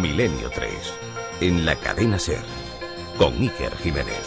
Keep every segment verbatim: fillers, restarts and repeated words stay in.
Milenio tres, en la cadena SER, con Iker Jiménez.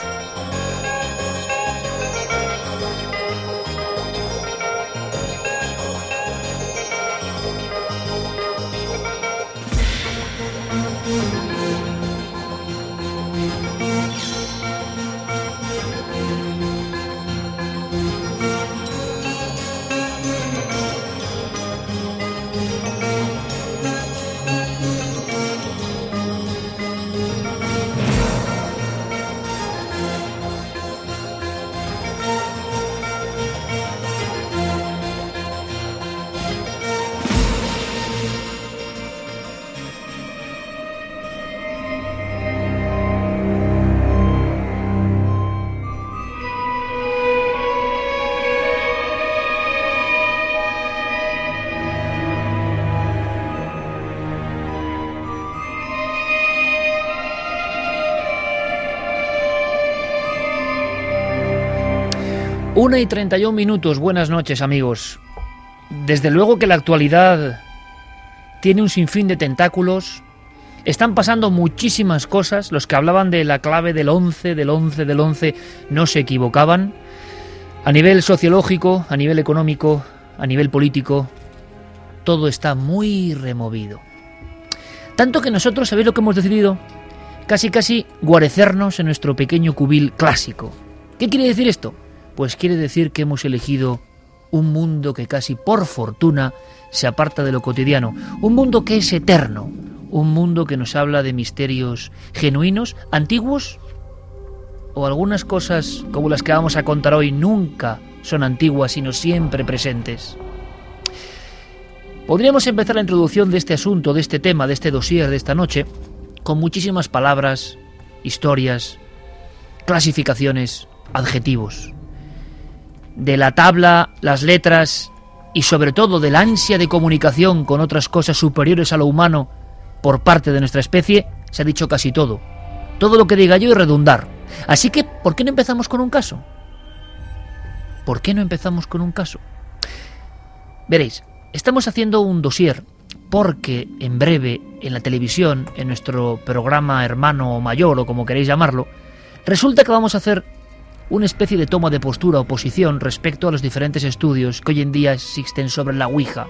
Una y treinta y un minutos, buenas noches amigos. Desde luego que la actualidad tiene un sinfín de tentáculos, están pasando muchísimas cosas, los que hablaban de la clave del once, del once, del once, no se equivocaban. A nivel sociológico, a nivel económico, a nivel político, todo está muy removido. Tanto que nosotros, ¿sabéis lo que hemos decidido? Casi casi guarecernos en nuestro pequeño cubil clásico. ¿Qué quiere decir esto? Pues quiere decir que hemos elegido un mundo que casi por fortuna se aparta de lo cotidiano, un mundo que es eterno, un mundo que nos habla de misterios genuinos, antiguos, o algunas cosas como las que vamos a contar hoy nunca son antiguas, sino siempre presentes. Podríamos empezar la introducción de este asunto, de este tema, de este dossier de esta noche, con muchísimas palabras, historias, clasificaciones, adjetivos. De la tabla, las letras y sobre todo de la ansia de comunicación con otras cosas superiores a lo humano por parte de nuestra especie, se ha dicho casi todo. Todo lo que diga yo y redundar. Así que, ¿por qué no empezamos con un caso? ¿Por qué no empezamos con un caso? Veréis, estamos haciendo un dossier porque en breve, en la televisión, en nuestro programa hermano o mayor o como queréis llamarlo, resulta que vamos a hacer una especie de toma de postura o posición respecto a los diferentes estudios que hoy en día existen sobre la Ouija.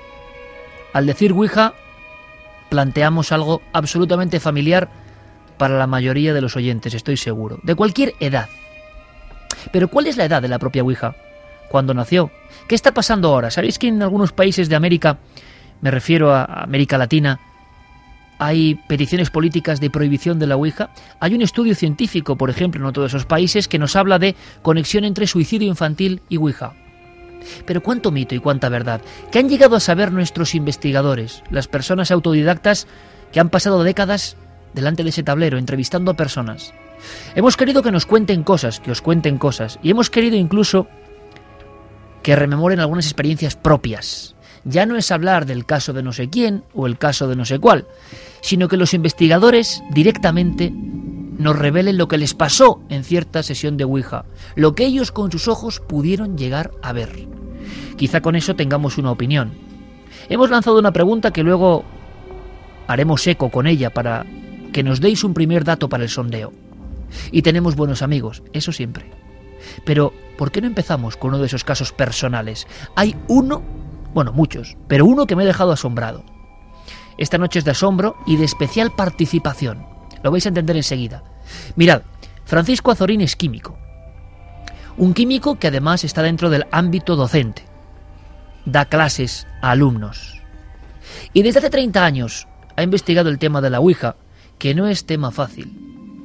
Al decir Ouija, planteamos algo absolutamente familiar para la mayoría de los oyentes, estoy seguro, de cualquier edad. Pero ¿cuál es la edad de la propia Ouija? ¿Cuándo nació? ¿Qué está pasando ahora? ¿Sabéis que en algunos países de América, me refiero a América Latina, hay peticiones políticas de prohibición de la Ouija? Hay un estudio científico, por ejemplo, en otro de esos países, que nos habla de conexión entre suicidio infantil y Ouija. Pero cuánto mito y cuánta verdad. ¿Qué han llegado a saber nuestros investigadores, las personas autodidactas que han pasado décadas delante de ese tablero, entrevistando a personas? Hemos querido que nos cuenten cosas, que os cuenten cosas, y hemos querido incluso que rememoren algunas experiencias propias. Ya no es hablar del caso de no sé quién o el caso de no sé cuál, sino que los investigadores directamente nos revelen lo que les pasó en cierta sesión de Ouija, lo que ellos con sus ojos pudieron llegar a ver. Quizá con eso tengamos una opinión. Hemos lanzado una pregunta que luego haremos eco con ella para que nos deis un primer dato para el sondeo. Y tenemos buenos amigos, eso siempre. Pero, ¿por qué no empezamos con uno de esos casos personales? Hay uno, bueno, muchos, pero uno que me ha dejado asombrado. Esta noche es de asombro y de especial participación. Lo vais a entender enseguida. Mirad, Francisco Azorín es químico. Un químico que además está dentro del ámbito docente. Da clases a alumnos. Y desde hace treinta años ha investigado el tema de la Ouija, que no es tema fácil.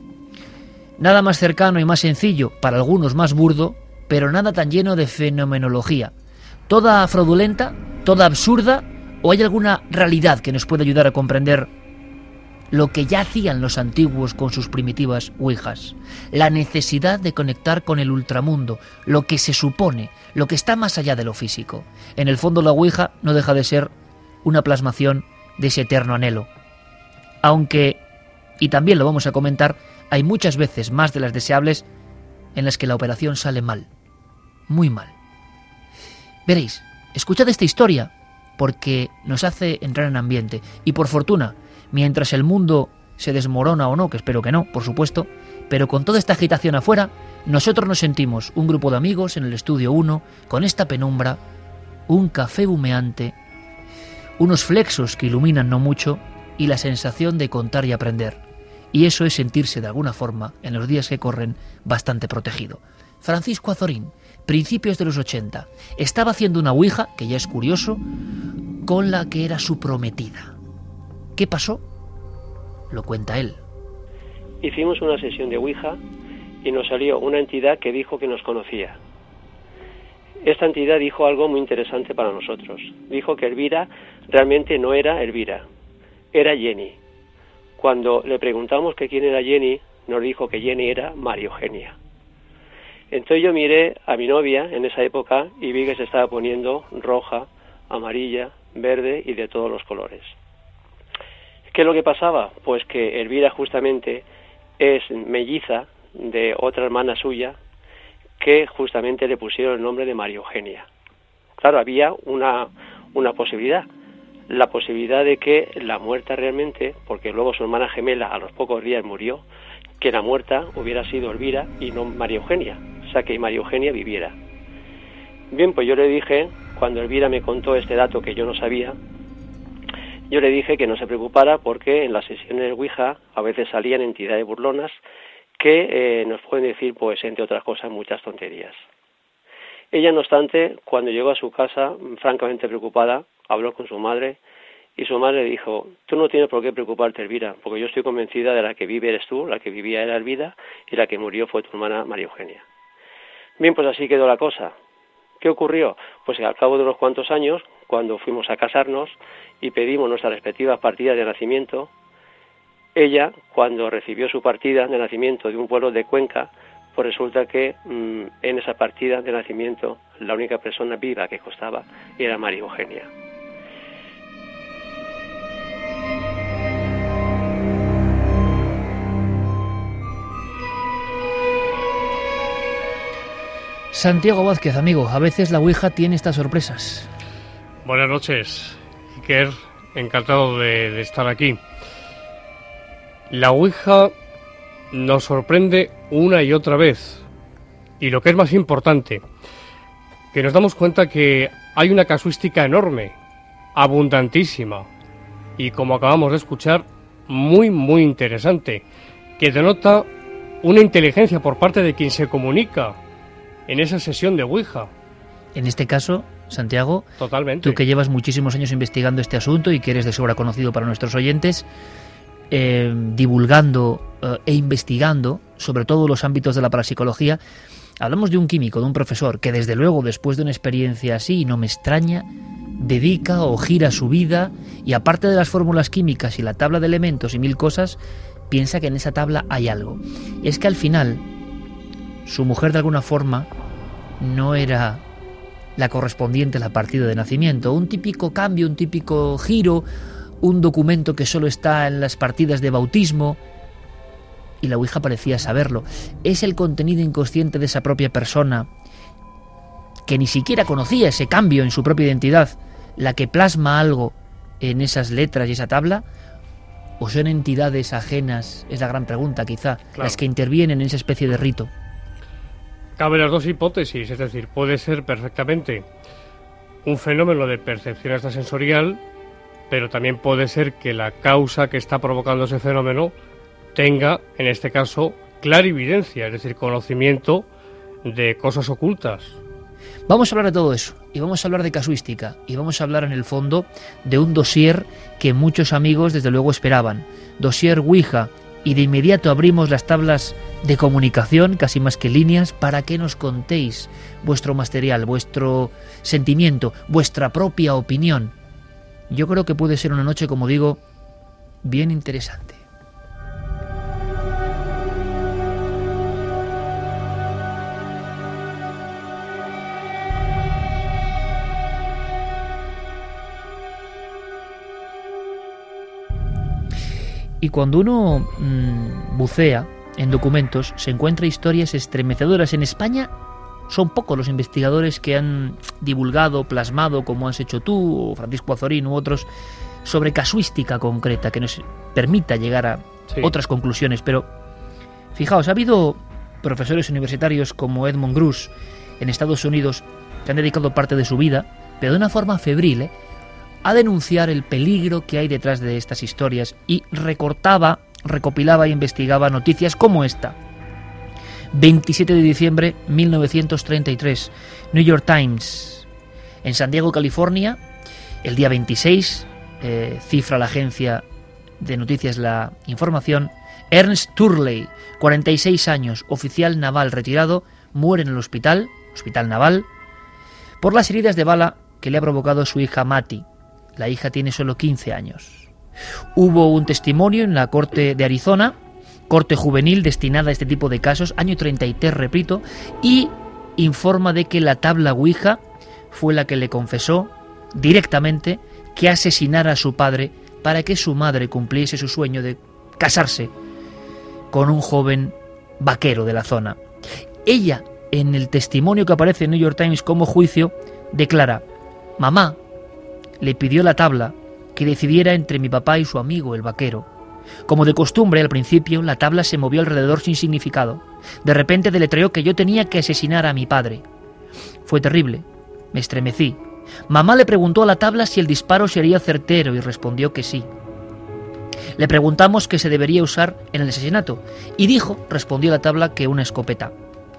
Nada más cercano y más sencillo, para algunos más burdo, pero nada tan lleno de fenomenología. Toda fraudulenta, toda absurda, o hay alguna realidad que nos puede ayudar a comprender lo que ya hacían los antiguos con sus primitivas ouijas. La necesidad de conectar con el ultramundo, lo que se supone, lo que está más allá de lo físico. En el fondo la ouija no deja de ser una plasmación de ese eterno anhelo. Aunque, y también lo vamos a comentar, hay muchas veces más de las deseables en las que la operación sale mal, muy mal. Veréis, escuchad esta historia porque nos hace entrar en ambiente y por fortuna mientras el mundo se desmorona o no, que espero que no, por supuesto, pero con toda esta agitación afuera, nosotros nos sentimos un grupo de amigos en el estudio uno, con esta penumbra, un café humeante, unos flexos que iluminan no mucho y la sensación de contar y aprender. Y eso es sentirse de alguna forma, en los días que corren, bastante protegido. Francisco Azorín, principios de los ochenta, estaba haciendo una ouija, que ya es curioso, con la que era su prometida. ¿Qué pasó? Lo cuenta él. Hicimos una sesión de ouija y nos salió una entidad que dijo que nos conocía. Esta entidad dijo algo muy interesante para nosotros. Dijo que Elvira realmente no era Elvira, era Jenny. Cuando le preguntamos que quién era Jenny, nos dijo que Jenny era María Eugenia. Entonces yo miré a mi novia en esa época y vi que se estaba poniendo roja, amarilla, verde y de todos los colores. ¿Qué es lo que pasaba? Pues que Elvira justamente es melliza de otra hermana suya que justamente le pusieron el nombre de María Eugenia. Claro, había una, una posibilidad, la posibilidad de que la muerta realmente, porque luego su hermana gemela a los pocos días murió, que la muerta hubiera sido Elvira y no María Eugenia, o sea que María Eugenia viviera. Bien, pues yo le dije, cuando Elvira me contó este dato que yo no sabía, yo le dije que no se preocupara porque en las sesiones de Ouija a veces salían entidades burlonas que eh, nos pueden decir, pues entre otras cosas, muchas tonterías. Ella, no obstante, cuando llegó a su casa, francamente preocupada, habló con su madre y su madre le dijo, tú no tienes por qué preocuparte, Elvira, porque yo estoy convencida de la que vive eres tú, la que vivía era Elvira y la que murió fue tu hermana María Eugenia. Bien, pues así quedó la cosa. ¿Qué ocurrió? Pues que al cabo de unos cuantos años, cuando fuimos a casarnos y pedimos nuestras respectivas partidas de nacimiento, ella, cuando recibió su partida de nacimiento de un pueblo de Cuenca, pues resulta que mmm, en esa partida de nacimiento la única persona viva que constaba era María Eugenia. Santiago Vázquez, amigo, a veces la ouija tiene estas sorpresas. Buenas noches, Iker, encantado de, de estar aquí. La ouija nos sorprende una y otra vez, y lo que es más importante, que nos damos cuenta que hay una casuística enorme, abundantísima, y como acabamos de escuchar, muy muy interesante, que denota una inteligencia por parte de quien se comunica en esa sesión de ouija. En este caso, Santiago, totalmente. Tú que llevas muchísimos años investigando este asunto y que eres de sobra conocido para nuestros oyentes, eh, divulgando eh, e investigando sobre todos los ámbitos de la parapsicología, hablamos de un químico, de un profesor, que desde luego, después de una experiencia así, no me extraña, dedica o gira su vida y aparte de las fórmulas químicas y la tabla de elementos y mil cosas, piensa que en esa tabla hay algo. Es que al final, su mujer de alguna forma no era la correspondiente a la partida de nacimiento, un típico cambio, un típico giro, un documento que solo está en las partidas de bautismo, y la ouija parecía saberlo. Es el contenido inconsciente de esa propia persona, que ni siquiera conocía ese cambio en su propia identidad, la que plasma algo en esas letras y esa tabla, o son entidades ajenas, es la gran pregunta quizá, claro, las que intervienen en esa especie de rito. Cabe las dos hipótesis, es decir, puede ser perfectamente un fenómeno de percepción extrasensorial, pero también puede ser que la causa que está provocando ese fenómeno tenga, en este caso, clarividencia, es decir, conocimiento de cosas ocultas. Vamos a hablar de todo eso, y vamos a hablar de casuística, y vamos a hablar en el fondo de un dossier que muchos amigos desde luego esperaban, dossier Ouija, y de inmediato abrimos las tablas de comunicación, casi más que líneas, para que nos contéis vuestro material, vuestro sentimiento, vuestra propia opinión. Yo creo que puede ser una noche, como digo, bien interesante. Y cuando uno mmm, bucea en documentos, se encuentra historias estremecedoras. En España son pocos los investigadores que han divulgado, plasmado, como has hecho tú, o Francisco Azorín u otros, sobre casuística concreta que nos permita llegar a sí. otras conclusiones. Pero fijaos, ha habido profesores universitarios como Edmund Gruss en Estados Unidos que han dedicado parte de su vida, pero de una forma febril, ¿eh? a denunciar el peligro que hay detrás de estas historias, y recortaba, recopilaba e investigaba noticias como esta. veintisiete de diciembre de mil novecientos treinta y tres, New York Times. En San Diego, California, el día veintiséis, eh, cifra la agencia de noticias la información, Ernst Turley, cuarenta y seis años, oficial naval retirado, muere en el hospital, hospital naval, por las heridas de bala que le ha provocado su hija Mattie. La hija tiene solo quince años. Hubo un testimonio en la corte de Arizona, corte juvenil destinada a este tipo de casos, año treinta y tres, repito, y informa de que la tabla Ouija fue la que le confesó directamente que asesinara a su padre para que su madre cumpliese su sueño de casarse con un joven vaquero de la zona. Ella, en el testimonio que aparece en New York Times como juicio, declara: mamá le pidió la tabla que decidiera entre mi papá y su amigo el vaquero. Como de costumbre, al principio la tabla se movió alrededor sin significado. De repente deletreó que yo tenía que asesinar a mi padre. Fue terrible. Me estremecí. Mamá le preguntó a la tabla si el disparo sería certero y respondió que sí. Le preguntamos qué se debería usar en el asesinato y dijo, respondió la tabla, que una escopeta.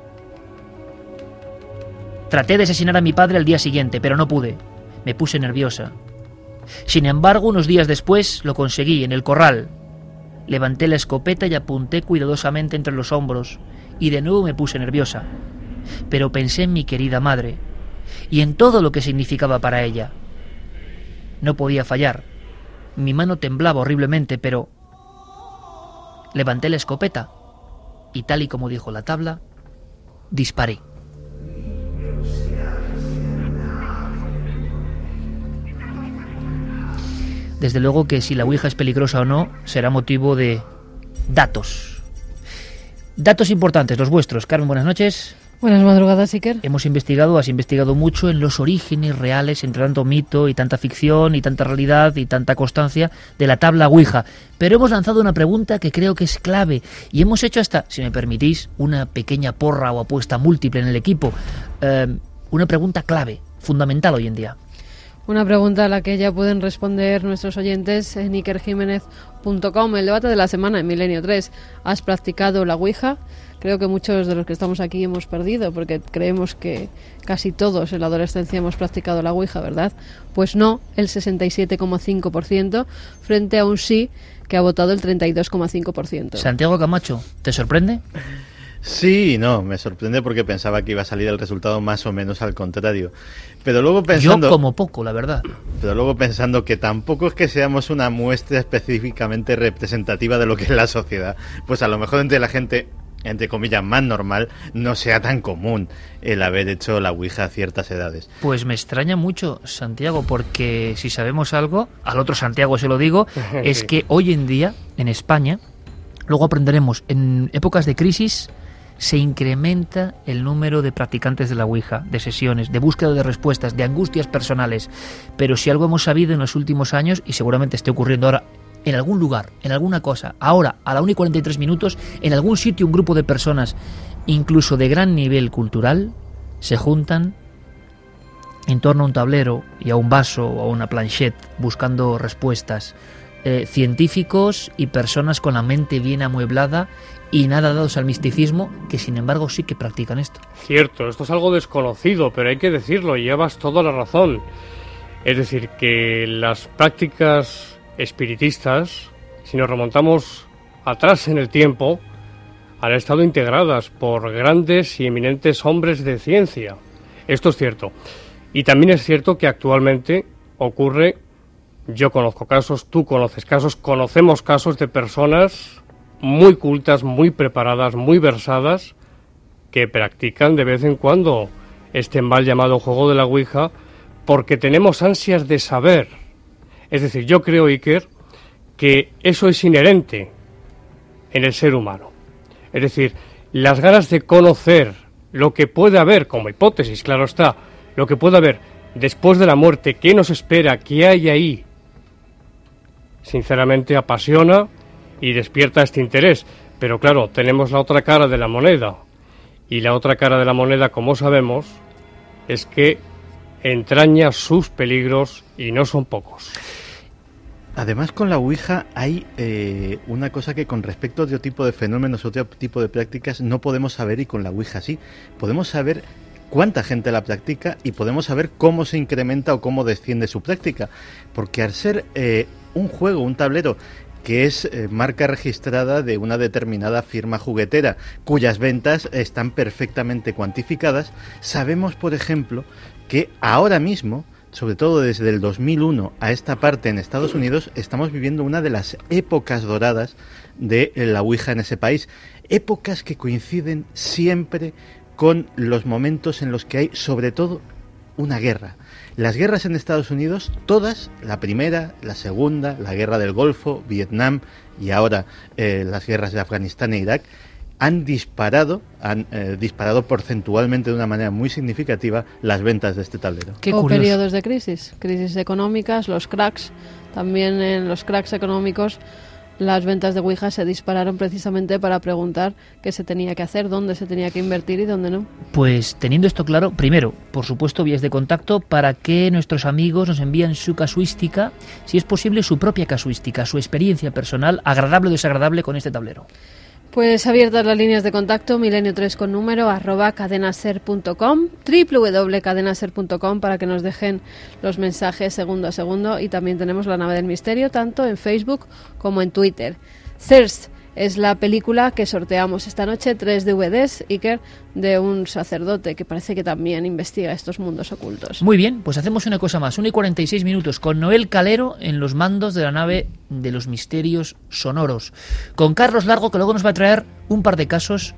Traté de asesinar a mi padre al día siguiente, pero no pude. Me puse nerviosa. Sin embargo, unos días después lo conseguí en el corral. Levanté la escopeta y apunté cuidadosamente entre los hombros, y de nuevo me puse nerviosa. Pero pensé en mi querida madre y en todo lo que significaba para ella. No podía fallar. Mi mano temblaba horriblemente, pero levanté la escopeta y, tal y como dijo la tabla, disparé. Desde luego que si la Ouija es peligrosa o no, será motivo de datos. Datos importantes, los vuestros. Carmen, buenas noches. Buenas madrugadas, Iker. Hemos investigado, has investigado mucho en los orígenes reales, entre tanto mito y tanta ficción y tanta realidad y tanta constancia de la tabla Ouija. Pero hemos lanzado una pregunta que creo que es clave y hemos hecho hasta, si me permitís, una pequeña porra o apuesta múltiple en el equipo. Eh, una pregunta clave, fundamental hoy en día. Una pregunta a la que ya pueden responder nuestros oyentes en iker jiménez punto com. El debate de la semana en Milenio tres. ¿Has practicado la Ouija? Creo que muchos de los que estamos aquí hemos perdido, porque creemos que casi todos en la adolescencia hemos practicado la Ouija, ¿verdad? Pues no, el sesenta y siete coma cinco por ciento, frente a un sí que ha votado el treinta y dos coma cinco por ciento. Santiago Camacho, ¿te sorprende? Sí, no, me sorprende porque pensaba que iba a salir el resultado más o menos al contrario. Pero luego pensando... Yo como poco, la verdad. Pero luego pensando que tampoco es que seamos una muestra específicamente representativa de lo que es la sociedad. Pues a lo mejor entre la gente, entre comillas, más normal, no sea tan común el haber hecho la Ouija a ciertas edades. Pues me extraña mucho, Santiago, porque si sabemos algo, al otro Santiago se lo digo, es que hoy en día, en España, luego aprenderemos, en épocas de crisis se incrementa el número de practicantes de la Ouija, de sesiones, de búsqueda de respuestas, de angustias personales. Pero si algo hemos sabido en los últimos años, y seguramente esté ocurriendo ahora, en algún lugar, en alguna cosa, ahora, a la una y cuarenta y tres minutos, en algún sitio, un grupo de personas, incluso de gran nivel cultural, se juntan en torno a un tablero y a un vaso o a una planchette buscando respuestas. Eh, científicos y personas con la mente bien amueblada y nada dados al misticismo, que sin embargo sí que practican esto. Cierto, esto es algo desconocido, pero hay que decirlo, llevas toda la razón. Es decir, que las prácticas espiritistas, si nos remontamos atrás en el tiempo, han estado integradas por grandes y eminentes hombres de ciencia. Esto es cierto. Y también es cierto que actualmente ocurre, yo conozco casos, tú conoces casos, conocemos casos de personas muy cultas, muy preparadas, muy versadas, que practican de vez en cuando este mal llamado juego de la Ouija, porque tenemos ansias de saber. Es decir, yo creo, Iker, que eso es inherente en el ser humano. Es decir, las ganas de conocer lo que puede haber, como hipótesis, claro está, lo que puede haber después de la muerte, qué nos espera, qué hay ahí, sinceramente apasiona y despierta este interés. Pero claro, tenemos la otra cara de la moneda. Y la otra cara de la moneda, como sabemos, es que entraña sus peligros y no son pocos. Además, con la Ouija hay eh, una cosa que con respecto a otro tipo de fenómenos, otro tipo de prácticas, no podemos saber, y con la Ouija sí. Podemos saber cuánta gente la practica y podemos saber cómo se incrementa o cómo desciende su práctica. Porque al ser eh, un juego, un tablero, que es eh, marca registrada de una determinada firma juguetera, cuyas ventas están perfectamente cuantificadas, sabemos, por ejemplo, que ahora mismo, sobre todo desde el dos mil uno a esta parte en Estados Unidos, estamos viviendo una de las épocas doradas de la Ouija en ese país. Épocas que coinciden siempre con los momentos en los que hay, sobre todo, una guerra. Las guerras en Estados Unidos, todas, la primera, la segunda, la guerra del Golfo, Vietnam y ahora eh, las guerras de Afganistán e Irak, han disparado, han eh, disparado porcentualmente de una manera muy significativa las ventas de este tablero. Qué o curioso. Periodos de crisis, crisis económicas, los cracks, también en los cracks económicos las ventas de Ouija se dispararon precisamente para preguntar qué se tenía que hacer, dónde se tenía que invertir y dónde no. Pues teniendo esto claro, primero, por supuesto, vías de contacto para que nuestros amigos nos envíen su casuística, si es posible su propia casuística, su experiencia personal, agradable o desagradable con este tablero. Pues abiertas las líneas de contacto, milenio tres con número, arroba cadenaser punto com, doble u doble u doble u punto cadenaser punto com para que nos dejen los mensajes segundo a segundo, y también tenemos La Nave del Misterio, tanto en Facebook como en Twitter. Thirst es la película que sorteamos esta noche, tres D V Ds, Iker, de un sacerdote que parece que también investiga estos mundos ocultos. Muy bien, pues hacemos una cosa más, una y cuarenta y seis minutos, con Noel Calero en los mandos de La Nave de los Misterios Sonoros, con Carlos Largo, que luego nos va a traer un par de casos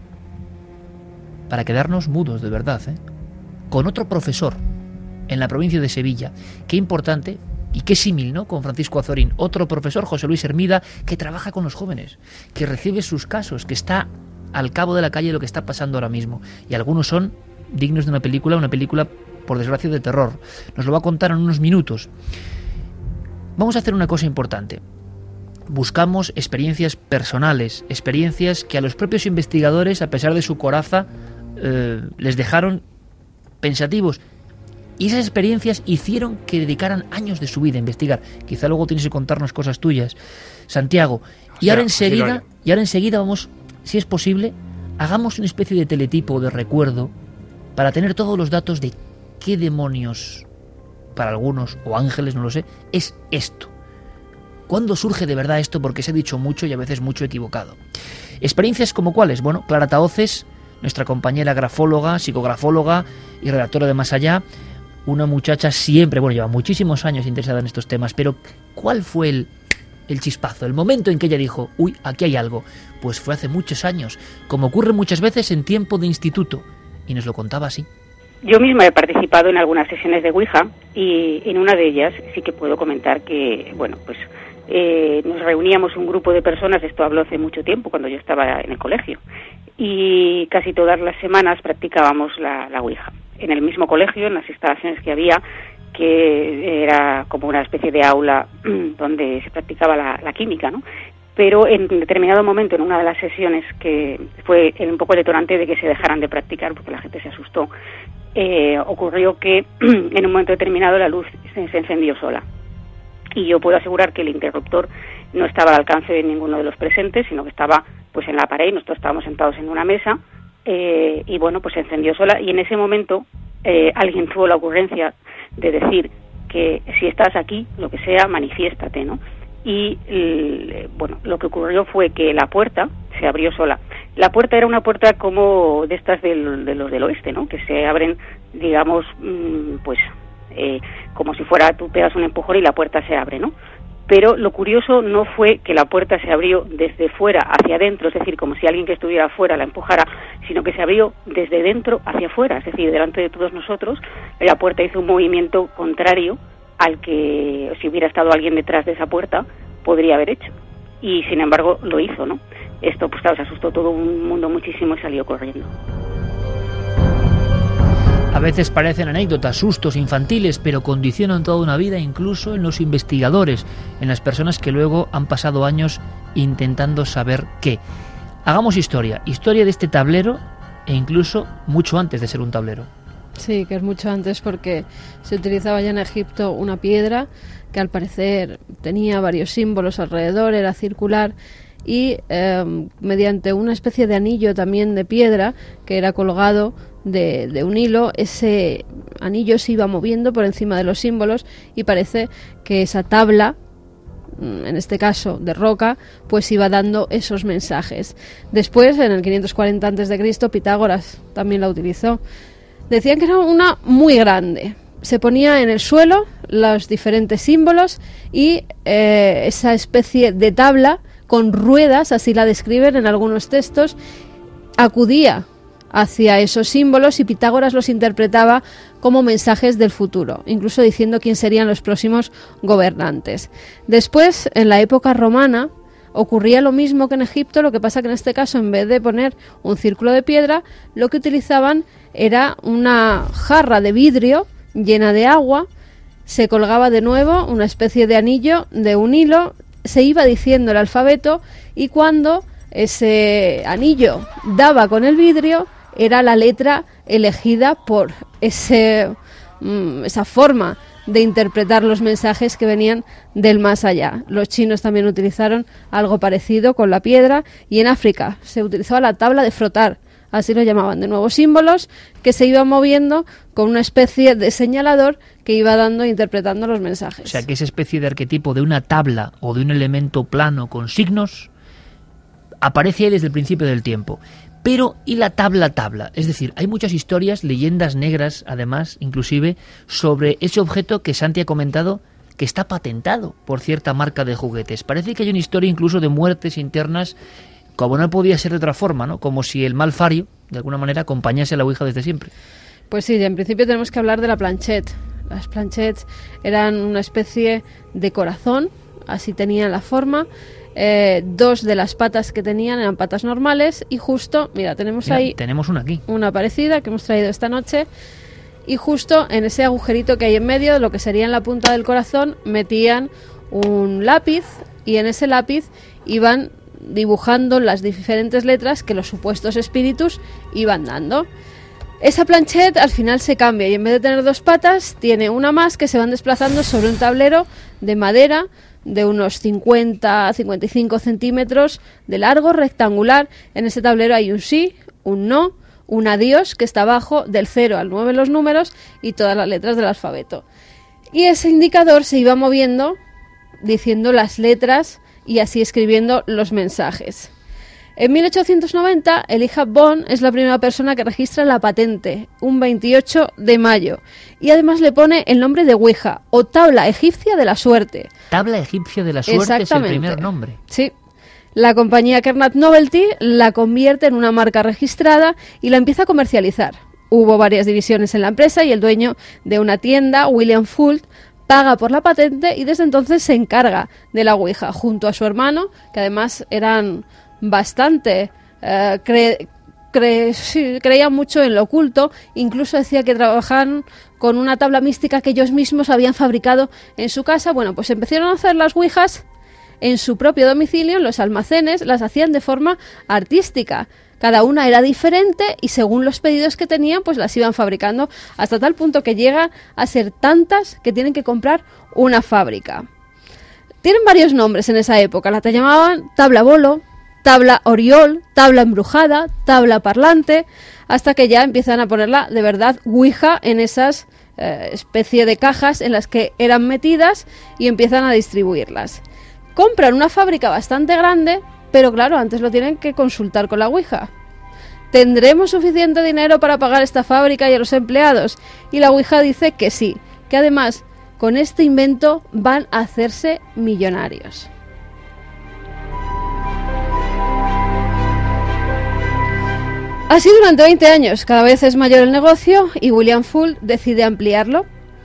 para quedarnos mudos de verdad, ¿eh? Con otro profesor en la provincia de Sevilla. Qué importante y qué símil, ¿no?, con Francisco Azorín, otro profesor, José Luis Hermida, que trabaja con los jóvenes, que recibe sus casos, que está al cabo de la calle lo que está pasando ahora mismo. Y algunos son dignos de una película, una película, por desgracia, de terror. Nos lo va a contar en unos minutos. Vamos a hacer una cosa importante. Buscamos experiencias personales, experiencias que a los propios investigadores, a pesar de su coraza, eh, les dejaron pensativos. Y esas experiencias hicieron que dedicaran años de su vida a investigar. Quizá luego tienes que contarnos cosas tuyas, Santiago. Y ahora enseguida, y ahora enseguida vamos, si es posible, hagamos una especie de teletipo, de recuerdo, para tener todos los datos de qué demonios, para algunos, o ángeles, no lo sé, es esto. ¿Cuándo surge de verdad esto? Porque se ha dicho mucho y a veces mucho equivocado. Experiencias como cuáles. Bueno, Clara Tahoces, nuestra compañera grafóloga, psicografóloga y redactora de Más Allá, una muchacha siempre, bueno, lleva muchísimos años interesada en estos temas, pero ¿cuál fue el, el chispazo, el momento en que ella dijo, uy, aquí hay algo? Pues fue hace muchos años, como ocurre muchas veces en tiempo de instituto, y nos lo contaba así. Yo misma he participado en algunas sesiones de Ouija, y en una de ellas sí que puedo comentar que, bueno, pues eh, nos reuníamos un grupo de personas, esto habló hace mucho tiempo, cuando yo estaba en el colegio, y casi todas las semanas practicábamos la, la Ouija. En el mismo colegio, en las instalaciones que había, que era como una especie de aula donde se practicaba la, la química, ¿no? Pero en determinado momento, en una de las sesiones, que fue un poco el detonante de que se dejaran de practicar, porque la gente se asustó, eh, ocurrió que en un momento determinado la luz se, se encendió sola. Y yo puedo asegurar que el interruptor no estaba al alcance de ninguno de los presentes, sino que estaba pues en la pared, y nosotros estábamos sentados en una mesa, eh, y bueno, pues se encendió sola, y en ese momento eh, alguien tuvo la ocurrencia de decir que si estás aquí, lo que sea, manifiéstate, ¿no? Y el, bueno, lo que ocurrió fue que la puerta se abrió sola. La puerta era una puerta como de estas del, de los del oeste, ¿no? Que se abren, digamos, mmm, pues eh, como si fuera, tú pegas un empujón y la puerta se abre, ¿no? Pero lo curioso no fue que la puerta se abrió desde fuera hacia adentro, es decir, como si alguien que estuviera afuera la empujara, sino que se abrió desde dentro hacia afuera, es decir, delante de todos nosotros. La puerta hizo un movimiento contrario al que, si hubiera estado alguien detrás de esa puerta, podría haber hecho. Y sin embargo lo hizo, ¿no? Esto, pues claro, se asustó todo un mundo muchísimo y salió corriendo. A veces parecen anécdotas, sustos infantiles, pero condicionan toda una vida, incluso en los investigadores, en las personas que luego han pasado años intentando saber qué. Hagamos historia, historia de este tablero, e incluso mucho antes de ser un tablero. Sí, que es mucho antes, porque se utilizaba ya en Egipto una piedra que al parecer tenía varios símbolos alrededor, era circular, y eh, mediante una especie de anillo también de piedra que era colgado de, de un hilo, ese anillo se iba moviendo por encima de los símbolos, y parece que esa tabla, en este caso de roca, pues iba dando esos mensajes. Después, en el quinientos cuarenta antes de Cristo, Pitágoras también la utilizó. Decían que era una muy grande. Se ponía en el suelo los diferentes símbolos y eh, esa especie de tabla con ruedas, así la describen en algunos textos, acudía hacia esos símbolos y Pitágoras los interpretaba como mensajes del futuro, incluso diciendo quién serían los próximos gobernantes. Después, en la época romana, ocurría lo mismo que en Egipto, lo que pasa que en este caso, en vez de poner un círculo de piedra, lo que utilizaban era una jarra de vidrio llena de agua, se colgaba de nuevo una especie de anillo de un hilo, se iba diciendo el alfabeto, y cuando ese anillo daba con el vidrio, era la letra elegida por ese, mm, esa forma de interpretar los mensajes que venían del más allá. Los chinos también utilizaron algo parecido con la piedra, y en África se utilizaba la tabla de frotar, así lo llamaban, de nuevos símbolos que se iban moviendo con una especie de señalador que iba dando e interpretando los mensajes. O sea, que esa especie de arquetipo de una tabla o de un elemento plano con signos aparece ahí desde el principio del tiempo. Pero, ¿y la tabla tabla? Es decir, hay muchas historias, leyendas negras, además, inclusive, sobre ese objeto que Santi ha comentado que está patentado por cierta marca de juguetes. Parece que hay una historia incluso de muertes internas, como no podía ser de otra forma, ¿no? Como si el mal fario, de alguna manera, acompañase a la Ouija desde siempre. Pues sí, en principio tenemos que hablar de la planchette. Las planchettes eran una especie de corazón, así tenían la forma. Eh, dos de las patas que tenían eran patas normales, y justo, mira, tenemos Mira, ahí tenemos una aquí, una parecida que hemos traído esta noche, y justo en ese agujerito que hay en medio, lo que sería en la punta del corazón, metían un lápiz, y en ese lápiz iban dibujando las diferentes letras que los supuestos espíritus iban dando. Esa planchette al final se cambia, y en vez de tener dos patas, tiene una más, que se van desplazando sobre un tablero de madera de unos cincuenta a cincuenta y cinco centímetros de largo, rectangular. En ese tablero hay un sí, un no, un adiós, que está abajo, del cero al nueve los números, y todas las letras del alfabeto. Y ese indicador se iba moviendo diciendo las letras y así escribiendo los mensajes. En mil ochocientos noventa, Elijah Bond es la primera persona que registra la patente, un veintiocho de mayo, y además le pone el nombre de Ouija, o tabla egipcia de la suerte. Tabla egipcia de la suerte es el primer nombre. Sí. La compañía Kernat Novelty la convierte en una marca registrada y la empieza a comercializar. Hubo varias divisiones en la empresa, y el dueño de una tienda, William Fult, paga por la patente, y desde entonces se encarga de la Ouija, junto a su hermano, que además eran bastante eh, cre, cre, sí, creían mucho en lo oculto. Incluso decía que trabajaban con una tabla mística que ellos mismos habían fabricado en su casa. Bueno, pues empezaron a hacer las Ouijas en su propio domicilio, en los almacenes, las hacían de forma artística. Cada una era diferente, y según los pedidos que tenían, pues las iban fabricando, hasta tal punto que llega a ser tantas que tienen que comprar una fábrica. Tienen varios nombres en esa época. La llamaban tabla bolo, tabla oriol, tabla embrujada, tabla parlante, hasta que ya empiezan a ponerla de verdad Ouija en esas eh, especie de cajas en las que eran metidas, y empiezan a distribuirlas. Compran una fábrica bastante grande, pero claro, antes lo tienen que consultar con la Ouija. ¿Tendremos suficiente dinero para pagar esta fábrica y a los empleados? Y la Ouija dice que sí, que además con este invento van a hacerse millonarios. Así durante veinte años, cada vez es mayor el negocio, y William Fult decide ampliarlo.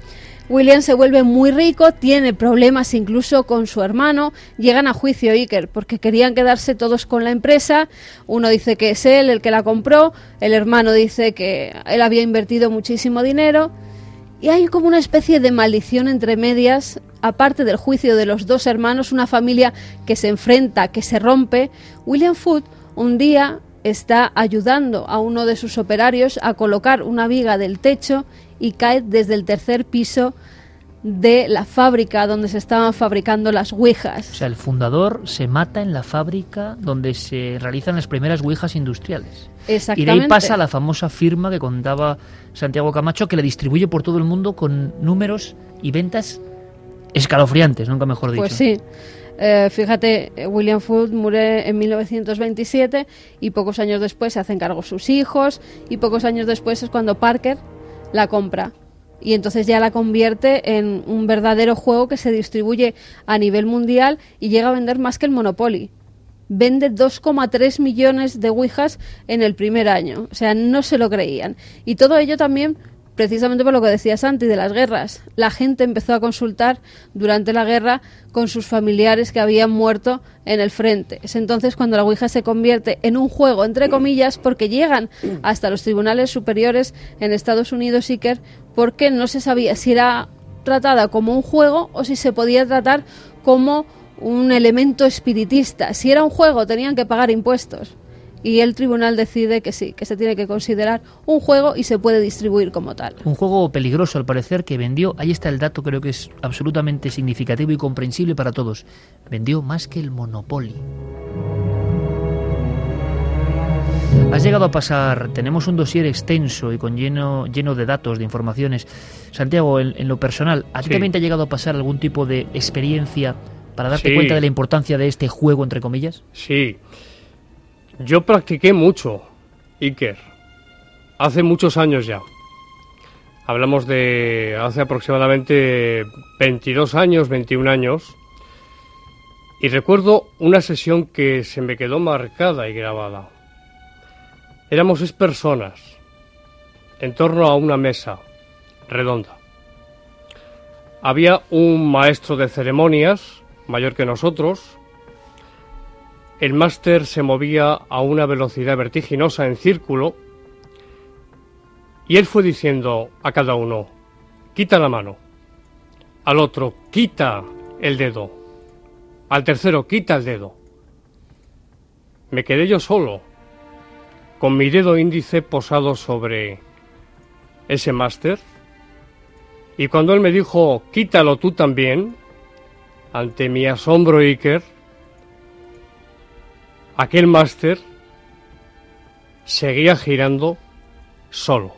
William se vuelve muy rico, tiene problemas incluso con su hermano, llegan a juicio Iker porque querían quedarse todos con la empresa, uno dice que es él el que la compró, el hermano dice que él había invertido muchísimo dinero y hay como una especie de maldición entre medias, aparte del juicio de los dos hermanos, una familia que se enfrenta, que se rompe. William Foot un día está ayudando a uno de sus operarios a colocar una viga del techo y cae desde el tercer piso de la fábrica donde se estaban fabricando las ouijas. O sea, el fundador se mata en la fábrica donde se realizan las primeras ouijas industriales. Exactamente. Y de ahí pasa la famosa firma que contaba Santiago Camacho, que la distribuye por todo el mundo con números y ventas escalofriantes, nunca mejor dicho. Pues sí. Eh, fíjate, William Foot muere en mil novecientos veintisiete y pocos años después se hacen cargo sus hijos y pocos años después es cuando Parker la compra y entonces ya la convierte en un verdadero juego que se distribuye a nivel mundial y llega a vender más que el Monopoly. Vende dos coma tres millones de ouijas en el primer año, o sea, no se lo creían. Y todo ello también precisamente por lo que decía Santi de las guerras. La gente empezó a consultar durante la guerra con sus familiares que habían muerto en el frente. Es entonces cuando la ouija se convierte en un juego, entre comillas, porque llegan hasta los tribunales superiores en Estados Unidos, Iker, porque no se sabía si era tratada como un juego o si se podía tratar como un elemento espiritista. Si era un juego tenían que pagar impuestos. Y el tribunal decide que sí, que se tiene que considerar un juego y se puede distribuir como tal. Un juego peligroso, al parecer, que vendió, ahí está el dato, creo que es absolutamente significativo y comprensible para todos, vendió más que el Monopoly. Has llegado a pasar, tenemos un dossier extenso y con lleno, lleno de datos, de informaciones. Santiago, en, en lo personal, ¿a ti Sí. también te ha llegado a pasar algún tipo de experiencia para darte Sí. cuenta de la importancia de este juego, entre comillas? Sí. Yo practiqué mucho, Iker, hace muchos años ya. Hablamos de hace aproximadamente veintidós años, veintiún años. Y recuerdo una sesión que se me quedó marcada y grabada. Éramos seis personas en torno a una mesa redonda. Había un maestro de ceremonias, mayor que nosotros. El máster se movía a una velocidad vertiginosa en círculo y él fue diciendo a cada uno, quita la mano, al otro, quita el dedo, al tercero, quita el dedo. Me quedé yo solo, con mi dedo índice posado sobre ese máster, y cuando él me dijo, quítalo tú también, ante mi asombro, Iker, aquel máster seguía girando solo.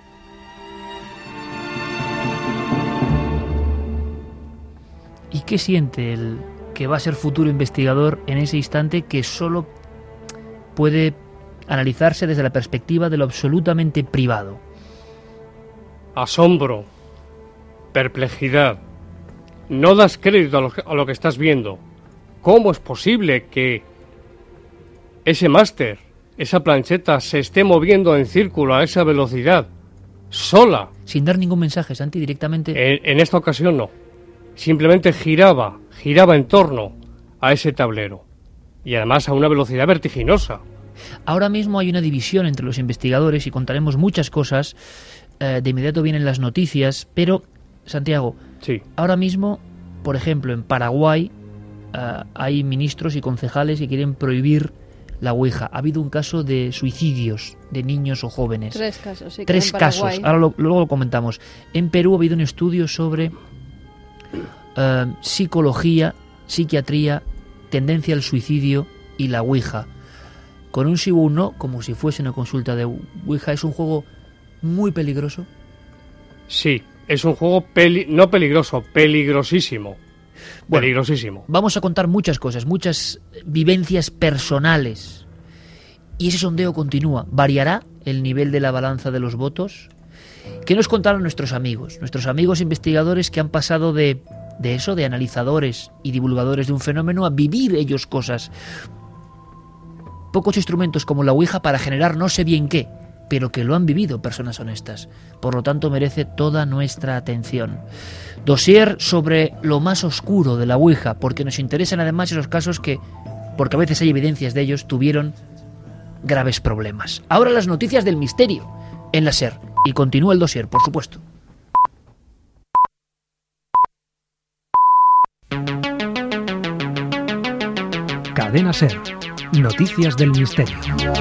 ¿Y qué siente el que va a ser futuro investigador en ese instante que solo puede analizarse desde la perspectiva de lo absolutamente privado? Asombro, perplejidad. No das crédito a lo, a lo que estás viendo. ¿Cómo es posible que ese máster, esa plancheta, se esté moviendo en círculo a esa velocidad, sola? Sin dar ningún mensaje, Santi, directamente. En, en esta ocasión no. Simplemente giraba, giraba en torno a ese tablero. Y además a una velocidad vertiginosa. Ahora mismo hay una división entre los investigadores y contaremos muchas cosas. Eh, de inmediato vienen las noticias, pero, Santiago, Sí. ahora mismo, por ejemplo, en Paraguay eh, hay ministros y concejales que quieren prohibir la ouija. Ha habido un caso de suicidios de niños o jóvenes. Tres casos, sí. Tres en casos, Paraguay. ahora lo, luego lo comentamos. En Perú ha habido un estudio sobre eh, psicología, psiquiatría, tendencia al suicidio y la ouija. Con un sí o un no, como si fuese una consulta de ouija. Es un juego muy peligroso. Sí, es un juego peli- no peligroso, peligrosísimo. Bueno, Peligrosísimo. Vamos a contar muchas cosas, muchas vivencias personales. Y ese sondeo continúa. ¿Variará el nivel de la balanza de los votos? ¿Qué nos contaron nuestros amigos? Nuestros amigos investigadores que han pasado de, de eso, de analizadores y divulgadores de un fenómeno, a vivir ellos cosas. Pocos instrumentos como la ouija para generar no sé bien qué, pero que lo han vivido personas honestas. Por lo tanto, merece toda nuestra atención. Dossier sobre lo más oscuro de la Ouija, porque nos interesan además esos casos que, porque a veces hay evidencias de ellos, tuvieron graves problemas. Ahora las noticias del misterio en la SER. Y continúa el dossier, por supuesto. Cadena SER. Noticias del misterio.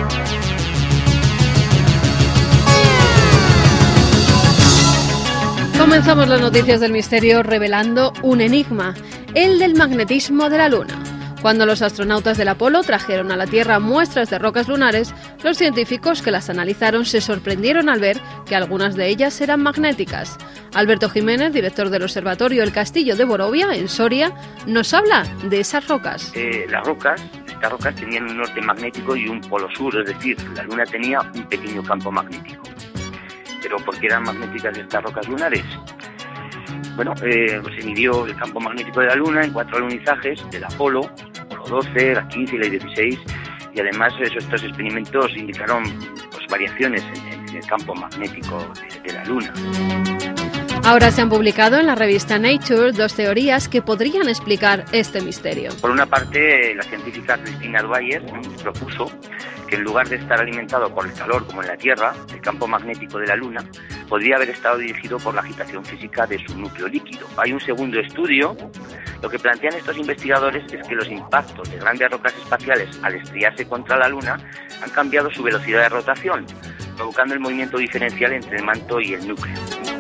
Comenzamos las noticias del misterio revelando un enigma, el del magnetismo de la Luna. Cuando los astronautas del Apolo trajeron a la Tierra muestras de rocas lunares, los científicos que las analizaron se sorprendieron al ver que algunas de ellas eran magnéticas. Alberto Jiménez, director del Observatorio El Castillo de Borovia, en Soria, nos habla de esas rocas. Eh, las rocas, estas rocas tenían un norte magnético y un polo sur, es decir, la Luna tenía un pequeño campo magnético. ¿Pero por qué eran magnéticas estas rocas lunares? Bueno, eh, pues se midió el campo magnético de la Luna en cuatro alunizajes del Apolo, Apolo doce, la quince y la dieciséis, y además eso, estos experimentos indicaron pues, variaciones en, en el campo magnético de, de la Luna. Ahora se han publicado en la revista Nature dos teorías que podrían explicar este misterio. Por una parte, la científica Christina Dwyer propuso que en lugar de estar alimentado por el calor como en la Tierra, el campo magnético de la Luna podría haber estado dirigido por la agitación física de su núcleo líquido. Hay un segundo estudio. Lo que plantean estos investigadores es que los impactos de grandes rocas espaciales al estrellarse contra la Luna han cambiado su velocidad de rotación, provocando el movimiento diferencial entre el manto y el núcleo.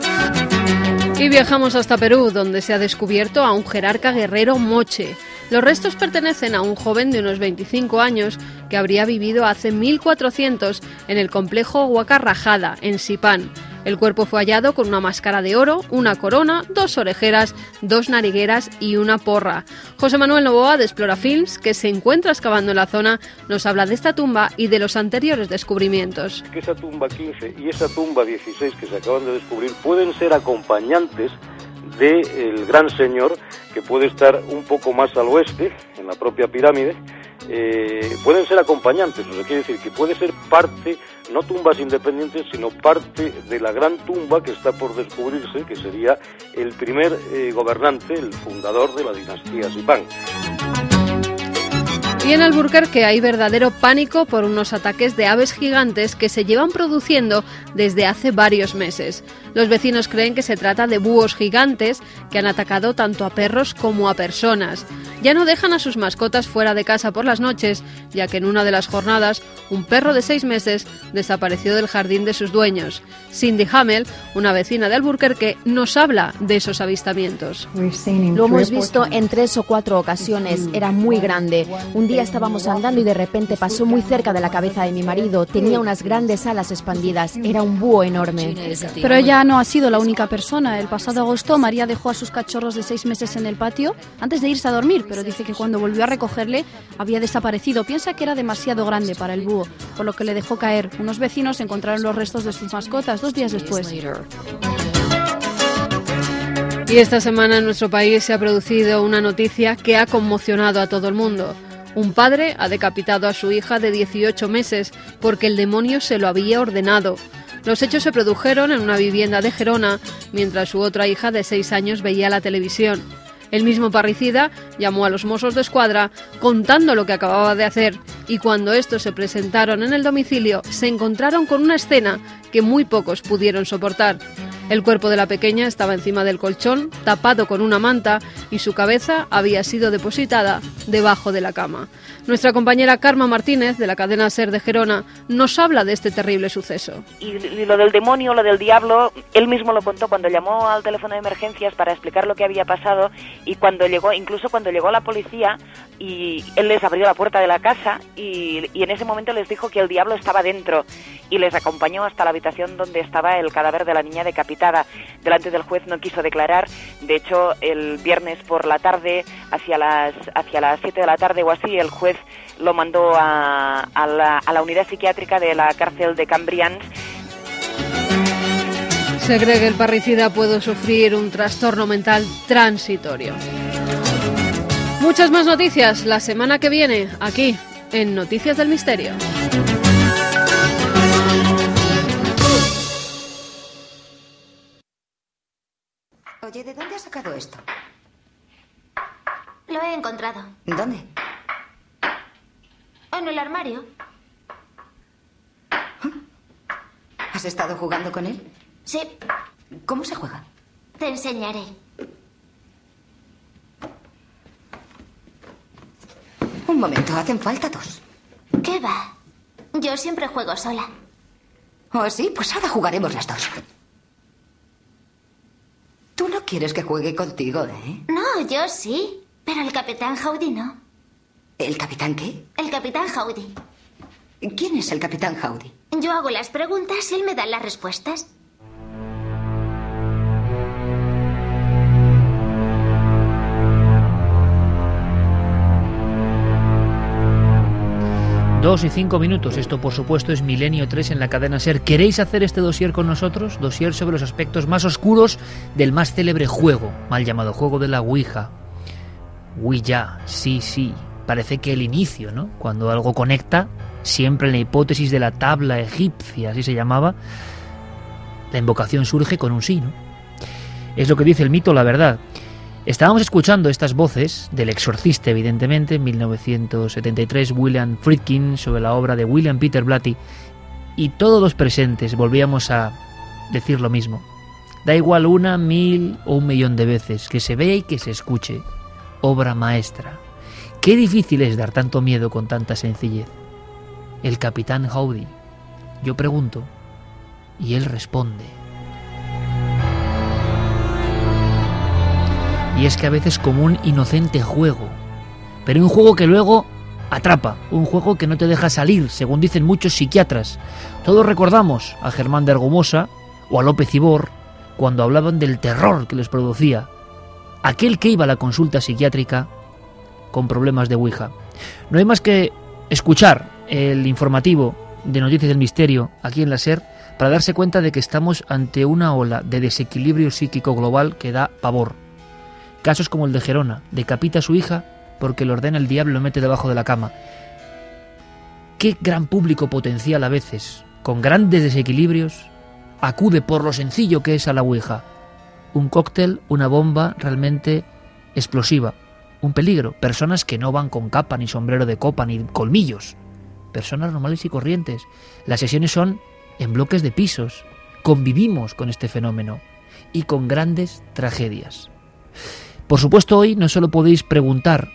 Y viajamos hasta Perú, donde se ha descubierto a un jerarca guerrero moche. Los restos pertenecen a un joven de unos veinticinco años que habría vivido hace mil cuatrocientos en el complejo Huacarrajada, en Sipán. El cuerpo fue hallado con una máscara de oro, una corona, dos orejeras, dos narigueras y una porra. José Manuel Novoa, de Explora Films, que se encuentra excavando en la zona, nos habla de esta tumba y de los anteriores descubrimientos. Que esa tumba quince y esa tumba dieciséis que se acaban de descubrir pueden ser acompañantes del Gran Señor, que puede estar un poco más al oeste, en la propia pirámide. Eh, pueden ser acompañantes, o sea, quiere decir que puede ser parte, no tumbas independientes, sino parte de la gran tumba que está por descubrirse, que sería el primer eh, gobernante, el fundador de la dinastía Sipán. Y en Alburquerque hay verdadero pánico por unos ataques de aves gigantes que se llevan produciendo desde hace varios meses. Los vecinos creen que se trata de búhos gigantes que han atacado tanto a perros como a personas. Ya no dejan a sus mascotas fuera de casa por las noches, ya que en una de las jornadas un perro de seis meses desapareció del jardín de sus dueños. Cindy Hamel, una vecina de Alburquerque, nos habla de esos avistamientos. Lo hemos visto en tres o cuatro ocasiones, era muy grande. Un día estábamos andando y de repente pasó muy cerca de la cabeza de mi marido. Tenía unas grandes alas expandidas, era un búho enorme. Pero ella no ha sido la única persona. El pasado agosto María dejó a sus cachorros de seis meses en el patio antes de irse a dormir, pero dice que cuando volvió a recogerle había desaparecido. Piensa que era demasiado grande para el búho, por lo que le dejó caer. Unos vecinos encontraron los restos de sus mascotas dos días después. Y esta semana en nuestro país se ha producido una noticia que ha conmocionado a todo el mundo. Un padre ha decapitado a su hija de dieciocho meses porque el demonio se lo había ordenado. Los hechos se produjeron en una vivienda de Gerona, mientras su otra hija de seis años veía la televisión. El mismo parricida llamó a los Mossos de Escuadra contando lo que acababa de hacer, y cuando estos se presentaron en el domicilio se encontraron con una escena que muy pocos pudieron soportar. El cuerpo de la pequeña estaba encima del colchón, tapado con una manta, y su cabeza había sido depositada debajo de la cama. Nuestra compañera Karma Martínez, de la cadena SER de Gerona, nos habla de este terrible suceso. Y, y lo del demonio, lo del diablo, él mismo lo contó cuando llamó al teléfono de emergencias para explicar lo que había pasado, y cuando llegó, incluso cuando llegó la policía, y él les abrió la puerta de la casa, y, y en ese momento les dijo que el diablo estaba dentro, y les acompañó hasta la habitación donde estaba el cadáver de la niña decapitada. Delante del juez no quiso declarar. De hecho, el viernes por la tarde, hacia las hacia las siete de la tarde o así, el juez lo mandó a, a, la, a la unidad psiquiátrica de la cárcel de Cambrians. Se cree que el parricida puede sufrir un trastorno mental transitorio. Muchas más noticias la semana que viene, aquí, en Noticias del Misterio. Oye, ¿de dónde has sacado esto? Lo he encontrado. ¿Dónde? En el armario. ¿Has estado jugando con él? Sí. ¿Cómo se juega? Te enseñaré. Un momento, hacen falta dos. ¿Qué va? Yo siempre juego sola. ¿Oh, sí? Pues ahora jugaremos las dos. Tú no quieres que juegue contigo, ¿eh? No, yo sí. Pero el Capitán Howdy no. ¿El Capitán qué? El Capitán Howdy. ¿Quién es el Capitán Howdy? Yo hago las preguntas y él me da las respuestas. Dos y cinco minutos. Esto, por supuesto, es Milenio tres en la cadena SER. ¿Queréis hacer este dossier con nosotros? Dossier sobre los aspectos más oscuros del más célebre juego, mal llamado juego de la Ouija. Ouija, sí, sí. Parece que el inicio, ¿no? Cuando algo conecta, siempre en la hipótesis de la tabla egipcia, así se llamaba, la invocación surge con un sí, ¿no? Es lo que dice el mito, la verdad. Estábamos escuchando estas voces del exorcista, evidentemente, en mil novecientos setenta y tres, William Friedkin, sobre la obra de William Peter Blatty, y todos los presentes volvíamos a decir lo mismo. Da igual una, mil o un millón de veces, que se vea y que se escuche. Obra maestra. Qué difícil es dar tanto miedo con tanta sencillez. El Capitán Howdy. Yo pregunto, y él responde. Y es que a veces como un inocente juego, pero un juego que luego atrapa, un juego que no te deja salir, según dicen muchos psiquiatras. Todos recordamos a Germán de Argumosa o a López Ibor cuando hablaban del terror que les producía aquel que iba a la consulta psiquiátrica con problemas de Ouija. No hay más que escuchar el informativo de Noticias del Misterio aquí en la SER para darse cuenta de que estamos ante una ola de desequilibrio psíquico global que da pavor. Casos como el de Gerona, decapita a su hija porque le ordena el diablo y lo mete debajo de la cama. Qué gran público potencial a veces, con grandes desequilibrios, acude por lo sencillo que es a la Ouija. Un cóctel, una bomba realmente explosiva, un peligro. Personas que no van con capa, ni sombrero de copa, ni colmillos. Personas normales y corrientes. Las sesiones son en bloques de pisos. Convivimos con este fenómeno y con grandes tragedias. Por supuesto, hoy no solo podéis preguntar,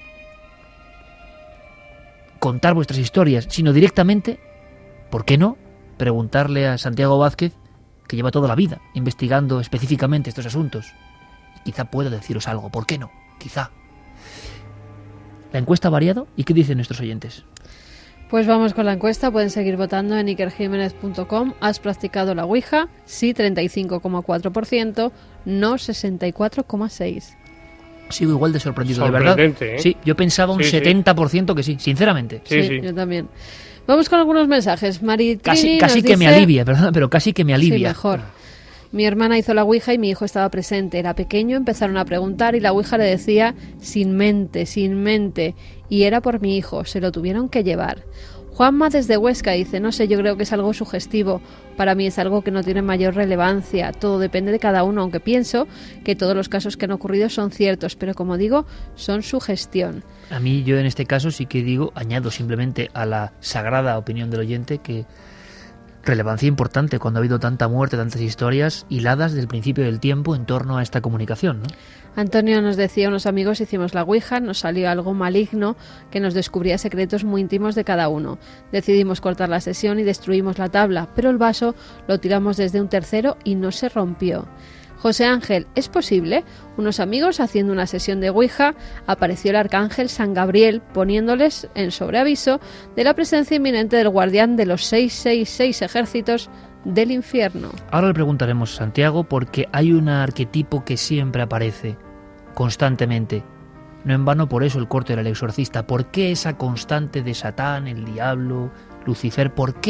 contar vuestras historias, sino directamente, ¿por qué no?, preguntarle a Santiago Vázquez, que lleva toda la vida investigando específicamente estos asuntos. Y quizá pueda deciros algo, ¿por qué no? Quizá. ¿La encuesta ha variado? ¿Y qué dicen nuestros oyentes? Pues vamos con la encuesta, pueden seguir votando en iker jiménez punto com. ¿Has practicado la Ouija? Sí, treinta y cinco coma cuatro por ciento, no sesenta y cuatro coma seis por ciento. Sigo igual de sorprendido, de verdad. ¿eh? Sí, yo pensaba un sí, setenta por ciento que sí, sinceramente. Sí, sí, yo también. Vamos con algunos mensajes. Marit casi casi que dice... me alivia, perdona, pero casi que me alivia. Sí, mejor. Mi hermana hizo la Ouija y mi hijo estaba presente. Era pequeño, empezaron a preguntar y la Ouija le decía sin mente, sin mente. Y era por mi hijo, se lo tuvieron que llevar. Juanma desde Huesca dice, no sé, yo creo que es algo sugestivo. Para mí es algo que no tiene mayor relevancia. Todo depende de cada uno, aunque pienso que todos los casos que han ocurrido son ciertos, pero como digo, son sugestión. A mí, yo en este caso sí que digo, añado simplemente a la sagrada opinión del oyente que relevancia importante cuando ha habido tanta muerte, tantas historias hiladas desde el principio del tiempo en torno a esta comunicación, ¿no? Antonio nos decía, unos amigos hicimos la Ouija, nos salió algo maligno que nos descubría secretos muy íntimos de cada uno. Decidimos cortar la sesión y destruimos la tabla, pero el vaso lo tiramos desde un tercero y no se rompió. José Ángel, ¿es posible? Unos amigos haciendo una sesión de Ouija, apareció el arcángel San Gabriel poniéndoles en sobreaviso de la presencia inminente del guardián de los seiscientos sesenta y seis ejércitos del infierno. Ahora le preguntaremos a Santiago porque hay un arquetipo que siempre aparece constantemente. No en vano por eso el corte era el exorcista. ¿Por qué esa constante de Satán, el diablo, Lucifer? ¿Por qué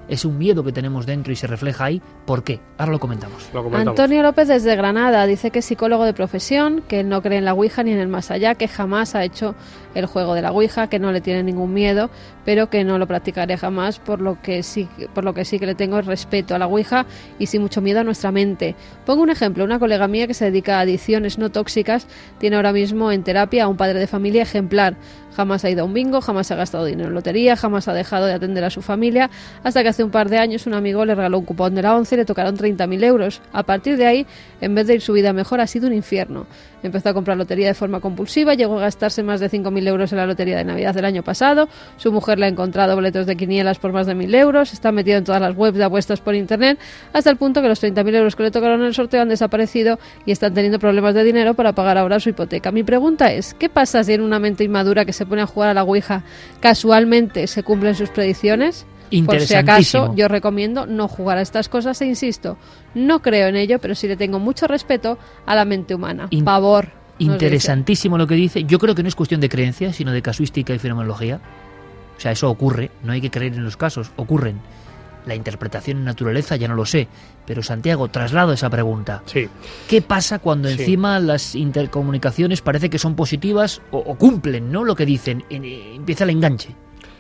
es un miedo que tenemos dentro y se refleja ahí. ¿Por qué? Ahora lo comentamos. Lo comentamos. Antonio López desde Granada dice que es psicólogo de profesión, que no cree en la Ouija ni en el más allá, que jamás ha hecho el juego de la Ouija, que no le tiene ningún miedo, pero que no lo practicaré jamás, por lo que sí, por lo que sí que le tengo respeto a la Ouija y sin mucho miedo a nuestra mente. Pongo un ejemplo, una colega mía que se dedica a adicciones no tóxicas tiene ahora mismo en terapia a un padre de familia ejemplar. Jamás ha ido a un bingo, jamás ha gastado dinero en lotería, jamás ha dejado de atender a su familia, hasta que hace un par de años un amigo le regaló un cupón de la ONCE y le tocaron treinta mil euros. A partir de ahí, en vez de ir su vida mejor, ha sido un infierno. Empezó a comprar lotería de forma compulsiva, llegó a gastarse más de cinco mil euros en la lotería de Navidad del año pasado, su mujer le ha encontrado boletos de quinielas por más de mil euros, está metido en todas las webs de apuestas por internet, hasta el punto que los treinta mil euros que le tocaron en el sorteo han desaparecido y están teniendo problemas de dinero para pagar ahora su hipoteca. Mi pregunta es, ¿qué pasa si en una mente inmadura que se pone a jugar a la Ouija casualmente se cumplen sus predicciones? Por si acaso, yo recomiendo no jugar a estas cosas e insisto, no creo en ello, pero sí le tengo mucho respeto a la mente humana. In- Pavor. Interesantísimo lo que dice. Yo creo que no es cuestión de creencia, sino de casuística y fenomenología. O sea, eso ocurre, no hay que creer en los casos, ocurren. La interpretación en naturaleza ya no lo sé, pero Santiago, traslado esa pregunta. Sí. ¿Qué pasa cuando Sí. encima las intercomunicaciones parece que son positivas o, o cumplen, ¿no?, lo que dicen? Eh, empieza el enganche.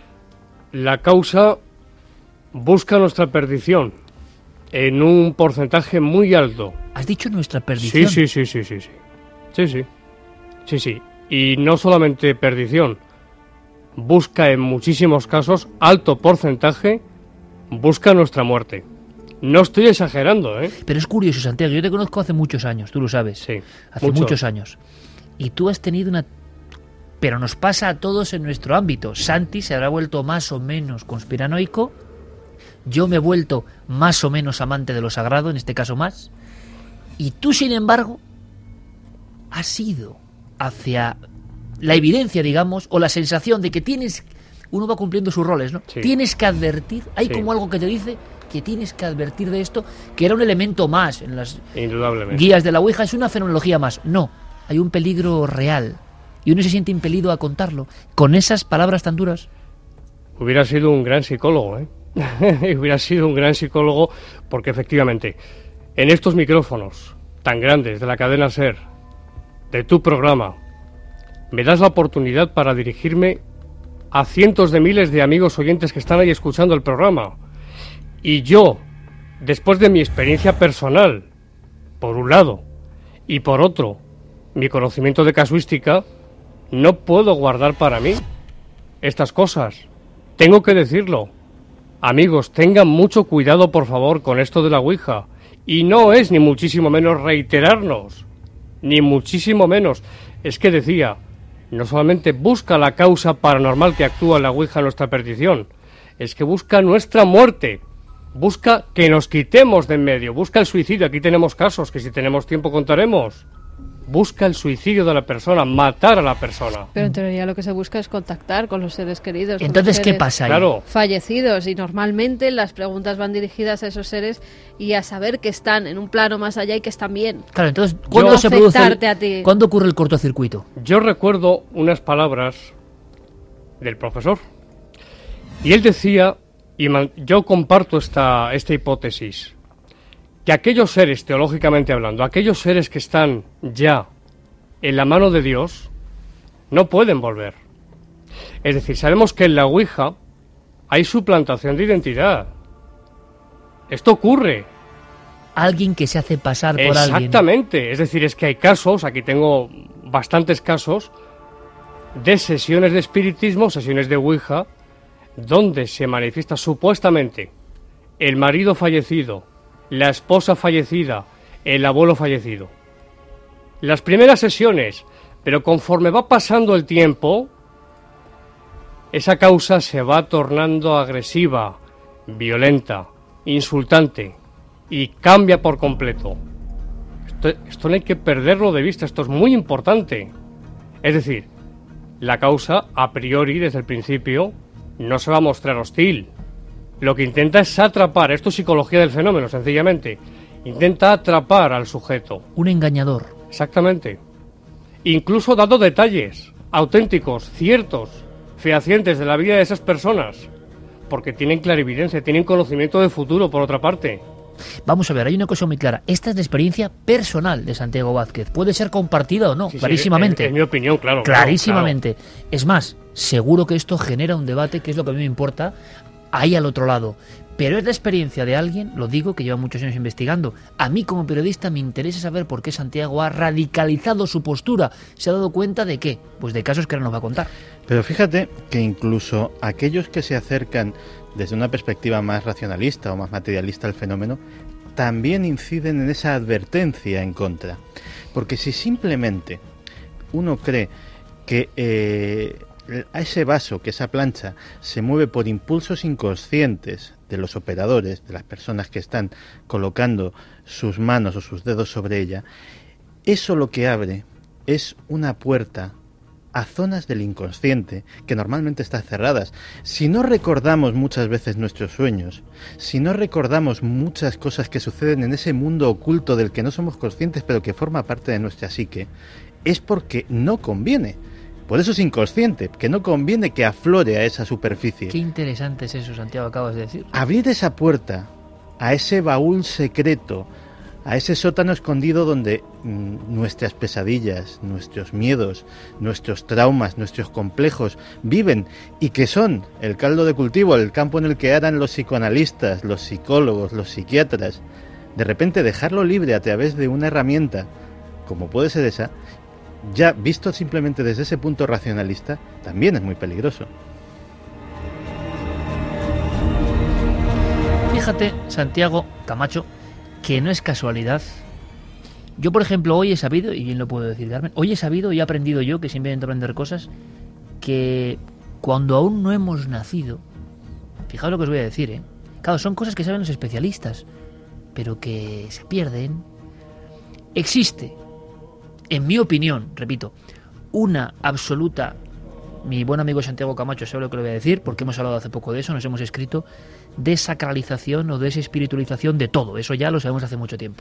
La causa busca nuestra perdición en un porcentaje muy alto. ¿Has dicho nuestra perdición? Sí, sí, sí, sí, sí, sí. Sí, sí. Sí, sí. Y no solamente perdición. Busca en muchísimos casos, alto porcentaje, busca nuestra muerte. No estoy exagerando, ¿eh? Pero es curioso, Santiago, yo te conozco hace muchos años, tú lo sabes. Sí. Hace mucho. muchos años. Y tú has tenido una... Pero nos pasa a todos en nuestro ámbito. Santi se habrá vuelto más o menos conspiranoico. Yo me he vuelto más o menos amante de lo sagrado, en este caso más. Y tú, sin embargo, has ido hacia la evidencia, digamos, o la sensación de que tienes... Uno va cumpliendo sus roles, ¿no? Sí. Tienes que advertir. Hay Sí. como algo que te dice que tienes que advertir de esto, que era un elemento más en las Indudablemente. guías de la Ouija. Es una fenomenología más. No, hay un peligro real. Y uno se siente impelido a contarlo. Con esas palabras tan duras. Hubiera sido un gran psicólogo, ¿eh? Hubiera sido un gran psicólogo porque efectivamente en estos micrófonos tan grandes de la cadena SER, de tu programa, me das la oportunidad para dirigirme a cientos de miles de amigos oyentes que están ahí escuchando el programa. Y yo, después de mi experiencia personal, por un lado, y por otro, mi conocimiento de casuística, no puedo guardar para mí estas cosas. Tengo que decirlo. Amigos, tengan mucho cuidado, por favor, con esto de la Ouija. Y no es ni muchísimo menos reiterarnos, ni muchísimo menos. Es que decía, no solamente busca la causa paranormal que actúa en la Ouija en nuestra perdición, es que busca nuestra muerte. Busca que nos quitemos de en medio. Busca el suicidio. Aquí tenemos casos que si tenemos tiempo contaremos. Busca el suicidio de la persona, matar a la persona. Pero en teoría lo que se busca es contactar con los seres queridos. con Entonces, los ¿qué seres pasa ahí? Claro. Fallecidos. Y normalmente las preguntas van dirigidas a esos seres y a saber que están en un plano más allá y que están bien. Claro, entonces, ¿cuándo No se produce afectarte el- a ti. ¿Cuándo ocurre el cortocircuito? Yo recuerdo unas palabras del profesor. Y él decía, y man- yo comparto esta, esta hipótesis, que aquellos seres, teológicamente hablando, aquellos seres que están ya en la mano de Dios, no pueden volver. Es decir, sabemos que en la Ouija hay suplantación de identidad. Esto ocurre. Alguien que se hace pasar por alguien. Exactamente. Es decir, es que hay casos, aquí tengo bastantes casos, de sesiones de espiritismo, sesiones de Ouija, donde se manifiesta supuestamente el marido fallecido, la esposa fallecida, el abuelo fallecido. Las primeras sesiones, pero conforme va pasando el tiempo, esa causa se va tornando agresiva, violenta, insultante y cambia por completo. Esto, esto no hay que perderlo de vista, esto es muy importante. Es decir, la causa a priori desde el principio no se va a mostrar hostil. Lo que intenta es atrapar, esto es psicología del fenómeno, sencillamente. Intenta atrapar al sujeto. Un engañador. Exactamente. Incluso dando detalles auténticos, ciertos, fehacientes de la vida de esas personas, porque tienen clarividencia, tienen conocimiento del futuro, por otra parte. Vamos a ver, hay una cosa muy clara. Esta es la experiencia personal de Santiago Vázquez. Puede ser compartida o no, Sí, sí, clarísimamente. en, en mi opinión, claro. Clarísimamente. Claro. Es más, seguro que esto genera un debate, que es lo que a mí me importa, ahí al otro lado. Pero es la experiencia de alguien, lo digo, que lleva muchos años investigando. A mí como periodista me interesa saber por qué Santiago ha radicalizado su postura. ¿Se ha dado cuenta de qué? Pues de casos que ahora nos va a contar. Pero fíjate que incluso aquellos que se acercan desde una perspectiva más racionalista o más materialista al fenómeno, también inciden en esa advertencia en contra. Porque si simplemente uno cree que eh, a ese vaso, que esa plancha, se mueve por impulsos inconscientes de los operadores, de las personas que están colocando sus manos o sus dedos sobre ella, eso lo que abre es una puerta a zonas del inconsciente que normalmente están cerradas. Si no recordamos muchas veces nuestros sueños, si no recordamos muchas cosas que suceden en ese mundo oculto del que no somos conscientes pero que forma parte de nuestra psique, es porque no conviene. Por eso es inconsciente, que no conviene que aflore a esa superficie. Qué interesante es eso, Santiago, acabas de decir. Abrir esa puerta a ese baúl secreto, a ese sótano escondido donde mmm, nuestras pesadillas, nuestros miedos, nuestros traumas, nuestros complejos viven y que son el caldo de cultivo, el campo en el que aran los psicoanalistas, los psicólogos, los psiquiatras. De repente dejarlo libre a través de una herramienta como puede ser esa, ya visto simplemente desde ese punto racionalista, también es muy peligroso. Fíjate, Santiago Camacho, que no es casualidad. Yo, por ejemplo, hoy he sabido, y bien lo puedo decir, Carmen, hoy he sabido y he aprendido yo, que siempre intento aprender cosas, que cuando aún no hemos nacido, fijaos lo que os voy a decir, ¿eh? Claro, son cosas que saben los especialistas, pero que se pierden. Existe, en mi opinión, repito, una absoluta, mi buen amigo Santiago Camacho sabe lo que le voy a decir, porque hemos hablado hace poco de eso, nos hemos escrito, desacralización o desespiritualización de todo, eso ya lo sabemos hace mucho tiempo.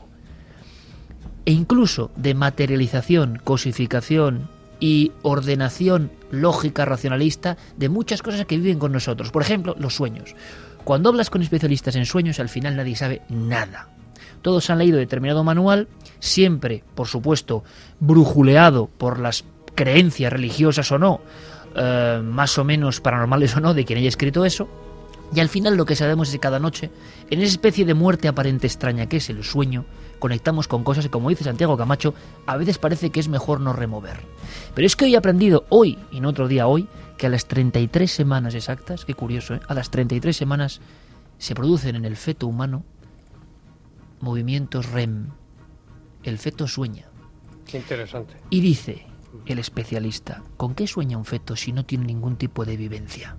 E incluso de materialización, cosificación y ordenación lógica, racionalista de muchas cosas que viven con nosotros. Por ejemplo, los sueños. Cuando hablas con especialistas en sueños, al final nadie sabe nada. Todos han leído determinado manual, siempre, por supuesto, brujuleado por las creencias religiosas o no, eh, más o menos paranormales o no, de quien haya escrito eso. Y al final lo que sabemos es que cada noche, en esa especie de muerte aparente extraña que es el sueño, conectamos con cosas que, como dice Santiago Camacho, a veces parece que es mejor no remover. Pero es que hoy he aprendido, hoy y no otro día hoy, que a las treinta y tres semanas exactas, qué curioso, ¿eh? A las treinta y tres semanas se producen en el feto humano movimientos R E M. El feto sueña. Qué interesante. Y dice el especialista, ¿con qué sueña un feto si no tiene ningún tipo de vivencia?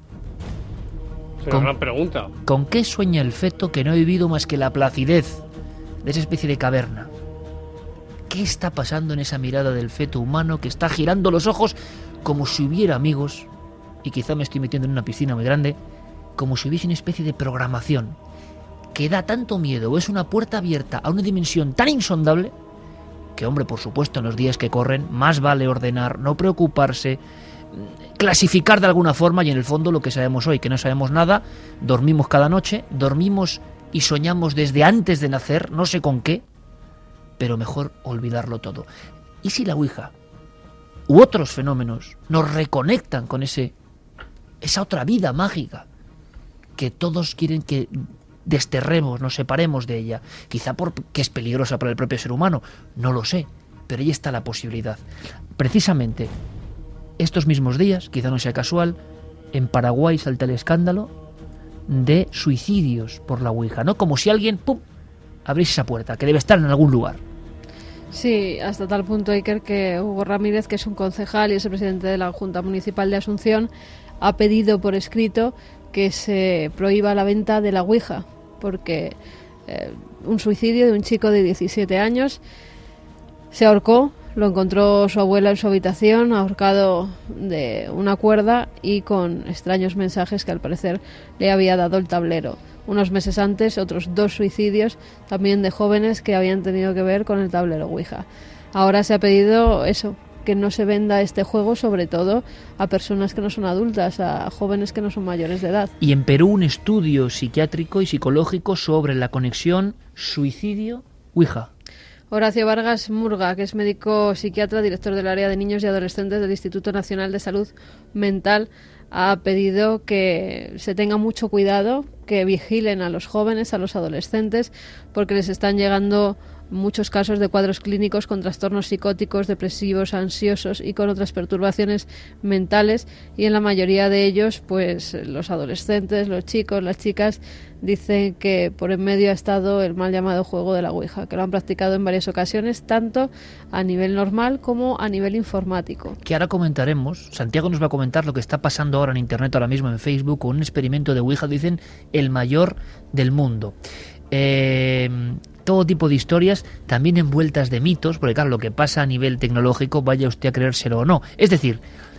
Es una gran pregunta. ¿Con qué sueña el feto que no ha vivido más que la placidez de esa especie de caverna? ¿Qué está pasando en esa mirada del feto humano que está girando los ojos como si hubiera amigos, y quizá me estoy metiendo en una piscina muy grande, como si hubiese una especie de programación que da tanto miedo o es una puerta abierta a una dimensión tan insondable que, hombre, por supuesto, en los días que corren más vale ordenar, no preocuparse, clasificar de alguna forma, y en el fondo lo que sabemos hoy, que no sabemos nada, dormimos cada noche, dormimos y soñamos desde antes de nacer, no sé con qué, pero mejor olvidarlo todo. ¿Y si la Ouija u otros fenómenos nos reconectan con ese esa otra vida mágica que todos quieren que desterremos, nos separemos de ella? Quizá porque es peligrosa para el propio ser humano, no lo sé, pero ahí está la posibilidad. Precisamente estos mismos días, quizá no sea casual, en Paraguay salta el escándalo de suicidios por la Ouija, ¿no? Como si alguien, ¡pum!, abriese esa puerta, que debe estar en algún lugar. Sí, hasta tal punto, Iker, que Hugo Ramírez, que es un concejal y es el presidente de la Junta Municipal de Asunción, ha pedido por escrito que se prohíba la venta de la Ouija, porque eh, un suicidio de un chico de diecisiete años, se ahorcó, lo encontró su abuela en su habitación, ahorcado de una cuerda y con extraños mensajes que al parecer le había dado el tablero. Unos meses antes, otros dos suicidios, también de jóvenes que habían tenido que ver con el tablero Ouija. Ahora se ha pedido eso, que no se venda este juego, sobre todo a personas que no son adultas, a jóvenes que no son mayores de edad. Y en Perú un estudio psiquiátrico y psicológico sobre la conexión suicidio-Ouija. Horacio Vargas Murga, que es médico psiquiatra, director del área de niños y adolescentes del Instituto Nacional de Salud Mental, ha pedido que se tenga mucho cuidado, que vigilen a los jóvenes, a los adolescentes, porque les están llegando muchos casos de cuadros clínicos con trastornos psicóticos, depresivos, ansiosos y con otras perturbaciones mentales, y en la mayoría de ellos, pues los adolescentes, los chicos, las chicas, dicen que por en medio ha estado el mal llamado juego de la Ouija, que lo han practicado en varias ocasiones, tanto a nivel normal como a nivel informático. Que ahora comentaremos, Santiago nos va a comentar lo que está pasando ahora en Internet, ahora mismo en Facebook, con un experimento de Ouija, dicen, el mayor del mundo. Eh... Todo tipo de historias, también envueltas de mitos, porque claro, lo que pasa a nivel tecnológico, vaya usted a creérselo o no. Es decir,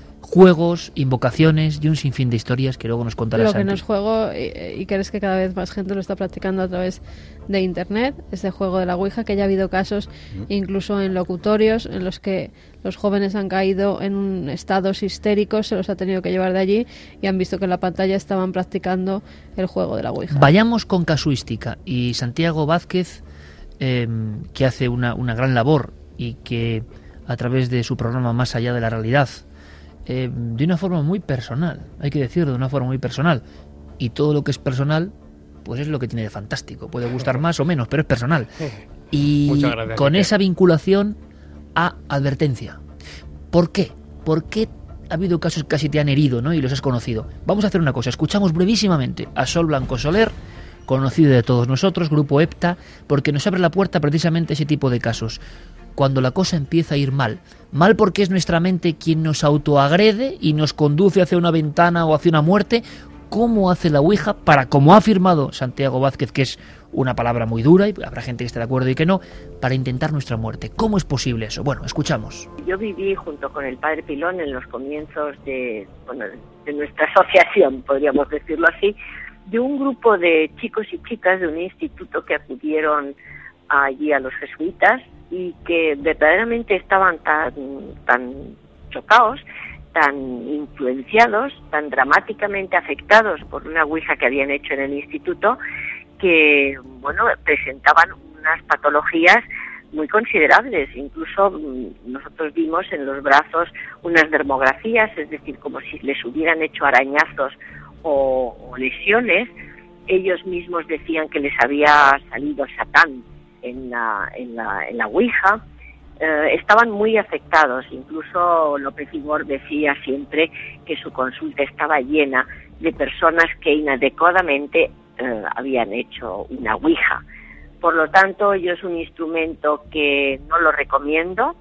juegos, invocaciones y un sinfín de historias que luego nos contará Santi. Lo que no es juego, y, y crees que cada vez más gente lo está practicando a través de Internet, ese juego de la Ouija, que ya ha habido casos incluso en locutorios en los que los jóvenes han caído en un estados histéricos, se los ha tenido que llevar de allí y han visto que en la pantalla estaban practicando el juego de la Ouija. Vayamos con casuística, y Santiago Vázquez, eh, que hace una, una gran labor y que a través de su programa Más allá de la realidad, eh, de una forma muy personal, hay que decirlo, de una forma muy personal, y todo lo que es personal pues es lo que tiene de fantástico, puede gustar más o menos, pero es personal, y gracias, con esa vinculación a advertencia. ¿Por qué? ¿Por qué ha habido casos que casi te han herido, ¿no? Y los has conocido? Vamos a hacer una cosa, escuchamos brevísimamente a Sol Blanco Soler, conocido de todos nosotros, Grupo EPTA, porque nos abre la puerta precisamente a ese tipo de casos. Cuando la cosa empieza a ir mal. Mal porque es nuestra mente quien nos autoagrede y nos conduce hacia una ventana o hacia una muerte. ¿Cómo hace la Ouija para, como ha afirmado Santiago Vázquez, que es una palabra muy dura, y habrá gente que esté de acuerdo y que no, para intentar nuestra muerte? ¿Cómo es posible eso? Bueno, escuchamos. Yo viví junto con el padre Pilón en los comienzos de, bueno, de nuestra asociación, podríamos decirlo así, de un grupo de chicos y chicas de un instituto que acudieron allí a los jesuitas y que verdaderamente estaban tan, tan chocados, tan influenciados, tan dramáticamente afectados por una Ouija que habían hecho en el instituto, que, bueno, presentaban unas patologías muy considerables. Incluso nosotros vimos en los brazos unas dermografías, es decir, como si les hubieran hecho arañazos o, o lesiones. Ellos mismos decían que les había salido Satán en la, en la, en la Ouija. Eh, estaban muy afectados. Incluso López Igor decía siempre que su consulta estaba llena de personas que inadecuadamente eh, habían hecho una Ouija. Por lo tanto, yo es un instrumento que no lo recomiendo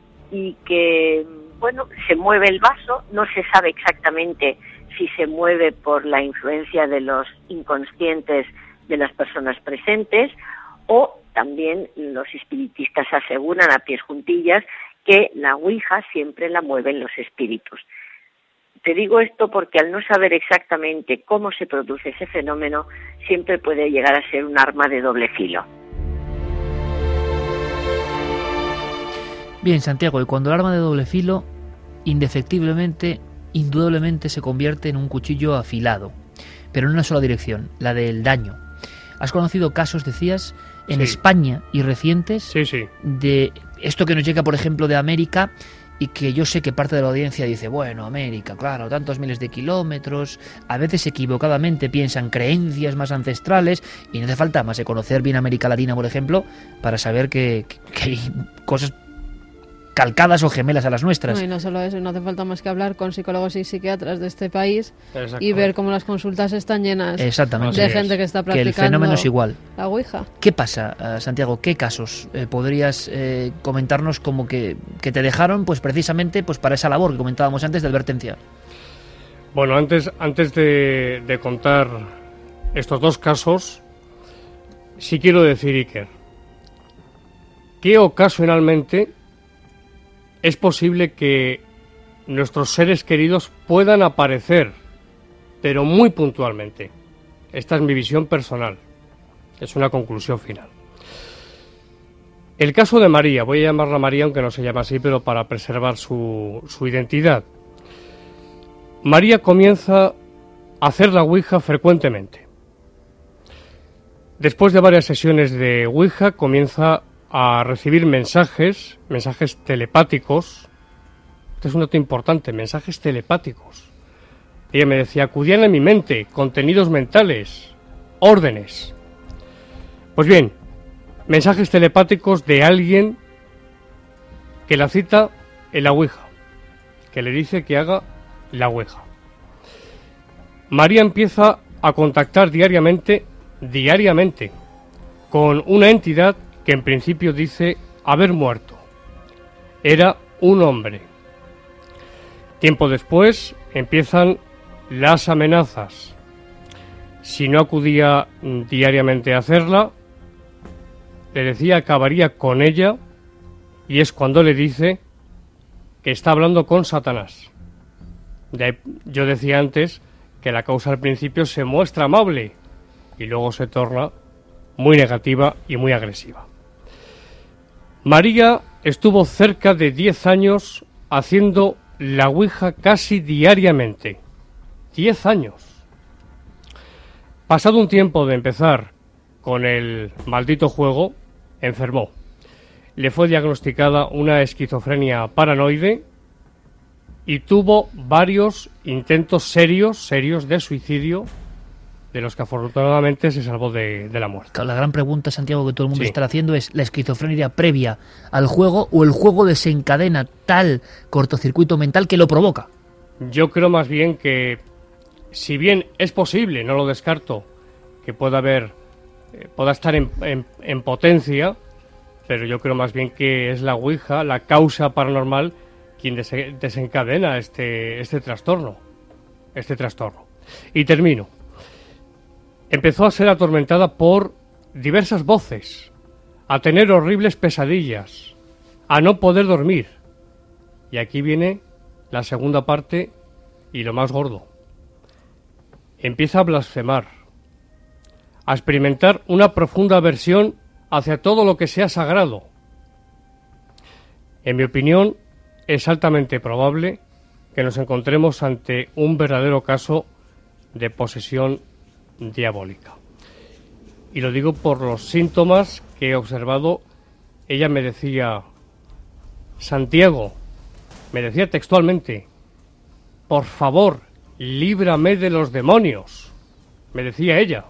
y que, bueno, se mueve el vaso, no se sabe exactamente si se mueve por la influencia de los inconscientes de las personas presentes, o también los espiritistas aseguran a pies juntillas que la Ouija siempre la mueven los espíritus. Te digo esto porque al no saber exactamente cómo se produce ese fenómeno, siempre puede llegar a ser un arma de doble filo. Bien, Santiago, y cuando el arma de doble filo, indefectiblemente, indudablemente se convierte en un cuchillo afilado, pero en una sola dirección, la del daño. ¿Has conocido casos, decías, en sí. España y recientes sí, sí. de esto que nos llega, por ejemplo, de América, y que yo sé que parte de la audiencia dice, bueno, América, claro, tantos miles de kilómetros, a veces equivocadamente piensan creencias más ancestrales, y no hace falta más de conocer bien América Latina, por ejemplo, para saber que, que hay cosas calcadas o gemelas a las nuestras. No, y no solo eso, no hace falta más que hablar con psicólogos y psiquiatras de este país y ver cómo las consultas están llenas Exactamente. de gente que está practicando que el fenómeno es igual. La Ouija. ¿Qué pasa, Santiago? ¿Qué casos eh, podrías eh, comentarnos como que, que te dejaron pues precisamente pues para esa labor que comentábamos antes de advertencia? Bueno, antes, antes de, de contar estos dos casos, sí quiero decir, Iker, que ocasionalmente es posible que nuestros seres queridos puedan aparecer, pero muy puntualmente. Esta es mi visión personal. Es una conclusión final. El caso de María, voy a llamarla María aunque no se llama así, pero para preservar su, su identidad. María comienza a hacer la Ouija frecuentemente. Después de varias sesiones de Ouija, comienza a recibir mensajes, mensajes telepáticos. Este es un dato importante, mensajes telepáticos. Ella me decía, acudían en mi mente, contenidos mentales, órdenes. Pues bien, mensajes telepáticos de alguien que la cita en la Ouija, que le dice que haga la Ouija. María empieza a contactar diariamente, diariamente, con una entidad que en principio dice haber muerto. Era un hombre. Tiempo después empiezan las amenazas. Si no acudía diariamente a hacerla, le decía que acabaría con ella, y es cuando le dice que está hablando con Satanás. De, yo decía antes que la causa al principio se muestra amable y luego se torna muy negativa y muy agresiva. María estuvo cerca de diez años haciendo la Ouija casi diariamente. diez años. Pasado un tiempo de empezar con el maldito juego, enfermó. Le fue diagnosticada una esquizofrenia paranoide y tuvo varios intentos serios, serios de suicidio, de los que afortunadamente se salvó de, de la muerte. La gran pregunta, Santiago, que todo el mundo Sí. está haciendo es, ¿la esquizofrenia previa al juego o el juego desencadena tal cortocircuito mental que lo provoca? Yo creo más bien que, si bien es posible, no lo descarto, que pueda haber, eh, pueda estar en, en, en potencia, pero yo creo más bien que es la Ouija, la causa paranormal, quien dese- desencadena este, este trastorno, este trastorno. Y termino. Empezó a ser atormentada por diversas voces, a tener horribles pesadillas, a no poder dormir. Y aquí viene la segunda parte y lo más gordo. Empieza a blasfemar, a experimentar una profunda aversión hacia todo lo que sea sagrado. En mi opinión, es altamente probable que nos encontremos ante un verdadero caso de posesión diabólica. Y lo digo por los síntomas que he observado. Ella me decía, Santiago, me decía textualmente, por favor, líbrame de los demonios, me decía ella.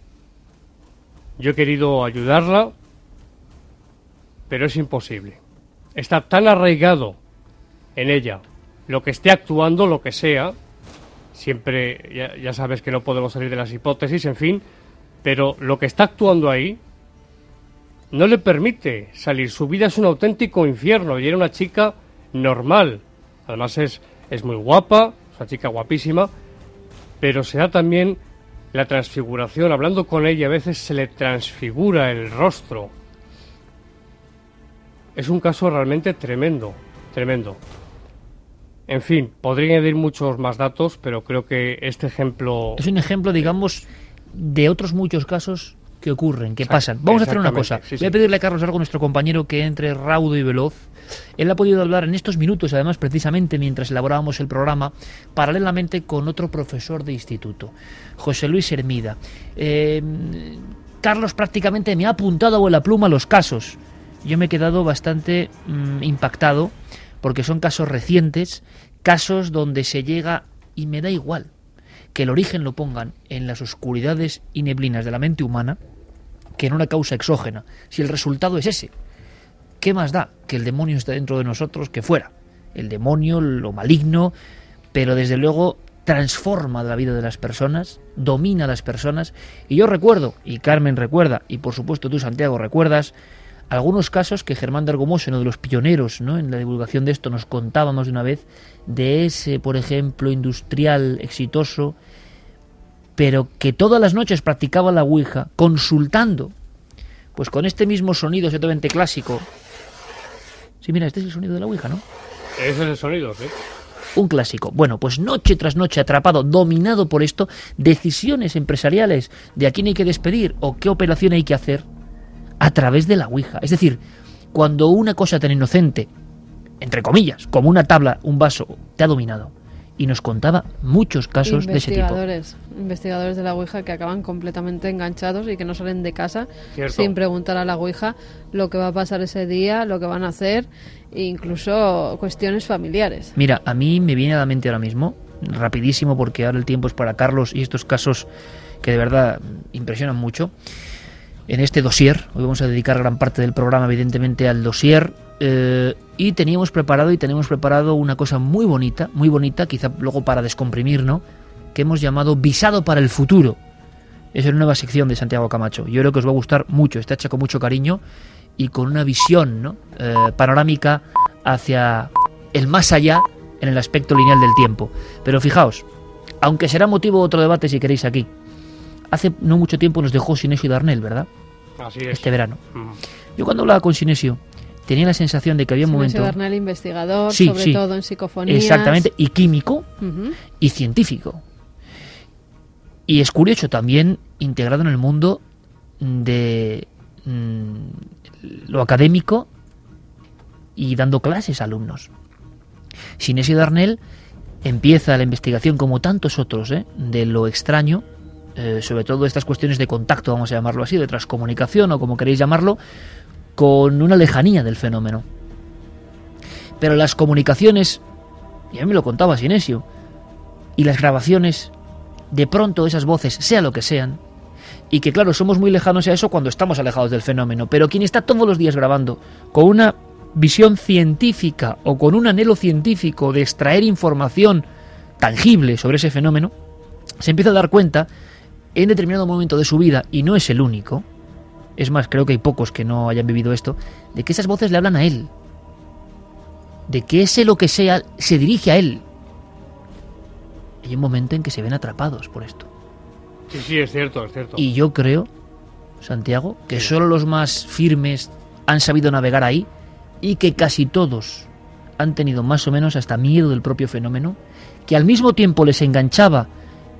Yo he querido ayudarla, pero es imposible. Está tan arraigado en ella lo que esté actuando, lo que sea. Siempre, ya, ya sabes que no podemos salir de las hipótesis, en fin, pero lo que está actuando ahí no le permite salir. Su vida es un auténtico infierno y era una chica normal. Además es, es muy guapa, es una chica guapísima, pero se da también la transfiguración. Hablando con ella a veces se le transfigura el rostro. Es un caso realmente tremendo, tremendo. En fin, podría añadir muchos más datos, pero creo que este ejemplo... Es un ejemplo, digamos, de otros muchos casos que ocurren, que Exact- pasan. Vamos a hacer una cosa. exactamente, sí, Voy a sí. pedirle a Carlos Largo, nuestro compañero, que entre raudo y veloz. Él ha podido hablar en estos minutos, además, precisamente mientras elaborábamos el programa, paralelamente con otro profesor de instituto, José Luis Hermida. Eh, Carlos prácticamente me ha apuntado a vuela pluma los casos. Yo me he quedado bastante mmm, impactado, porque son casos recientes, casos donde se llega, y me da igual que el origen lo pongan en las oscuridades y neblinas de la mente humana, que en una causa exógena, si el resultado es ese. ¿Qué más da que el demonio esté dentro de nosotros que fuera? El demonio, lo maligno, pero desde luego transforma la vida de las personas, domina a las personas. Y yo recuerdo, y Carmen recuerda, y por supuesto tú, Santiago, recuerdas, algunos casos que Germán de Argomoso, uno de los pioneros, ¿no?, en la divulgación de esto, nos contábamos de una vez, de ese, por ejemplo, industrial exitoso, pero que todas las noches practicaba la Ouija, consultando, pues con este mismo sonido absolutamente clásico. Sí, mira, este es el sonido de la Ouija, ¿no? Ese es el sonido, sí. Un clásico. Bueno, pues noche tras noche atrapado, dominado por esto, decisiones empresariales de a quién hay que despedir o qué operación hay que hacer a través de la Ouija. Es decir, Cuando una cosa tan inocente, entre comillas, como una tabla, un vaso, te ha dominado. Y nos contaba muchos casos de ese tipo. Investigadores, investigadores de la Ouija que acaban completamente enganchados y que no salen de casa Cierto. sin preguntar a la Ouija lo que va a pasar ese día, lo que van a hacer, e incluso cuestiones familiares. Mira, a mí me viene a la mente ahora mismo, rapidísimo, porque ahora el tiempo es para Carlos y estos casos que de verdad impresionan mucho. En este dossier, hoy vamos a dedicar gran parte del programa evidentemente al dossier, eh, y teníamos preparado y tenemos preparado una cosa muy bonita, muy bonita, quizá luego para descomprimir, ¿no?, que hemos llamado Visado para el Futuro. Es una nueva sección de Santiago Camacho. Yo creo que os va a gustar mucho, está hecha con mucho cariño y con una visión, ¿no?, eh, panorámica hacia el más allá en el aspecto lineal del tiempo. Pero fijaos, aunque será motivo de otro debate si queréis aquí, hace no mucho tiempo nos dejó Sinesio Darnell, ¿verdad? Así es. Este verano. Mm. Yo cuando hablaba con Sinesio tenía la sensación de que había un Sinesio momento... Darnell, investigador, Sí, sobre sí. todo en psicofonías. Exactamente, y químico Ujú. y científico. Y es curioso también integrado en el mundo de mm, lo académico y dando clases a alumnos. Sinesio Darnell empieza la investigación, como tantos otros, ¿eh?, de lo extraño, eh, sobre todo estas cuestiones de contacto, vamos a llamarlo así, de transcomunicación o como queréis llamarlo, con una lejanía del fenómeno. Pero las comunicaciones, y a mí me lo contaba Sinesio, y las grabaciones, de pronto esas voces, sea lo que sean, y que claro, somos muy lejanos a eso cuando estamos alejados del fenómeno, pero quien está todos los días grabando con una visión científica o con un anhelo científico de extraer información tangible sobre ese fenómeno, se empieza a dar cuenta en determinado momento de su vida, y no es el único, es más, creo que hay pocos que no hayan vivido esto, de que esas voces le hablan a él, de que ese lo que sea se dirige a él. Hay un momento en que se ven atrapados por esto. Sí, sí, es cierto, es cierto. Y yo creo, Santiago, que solo los más firmes han sabido navegar ahí, y que casi todos han tenido más o menos hasta miedo del propio fenómeno, que al mismo tiempo les enganchaba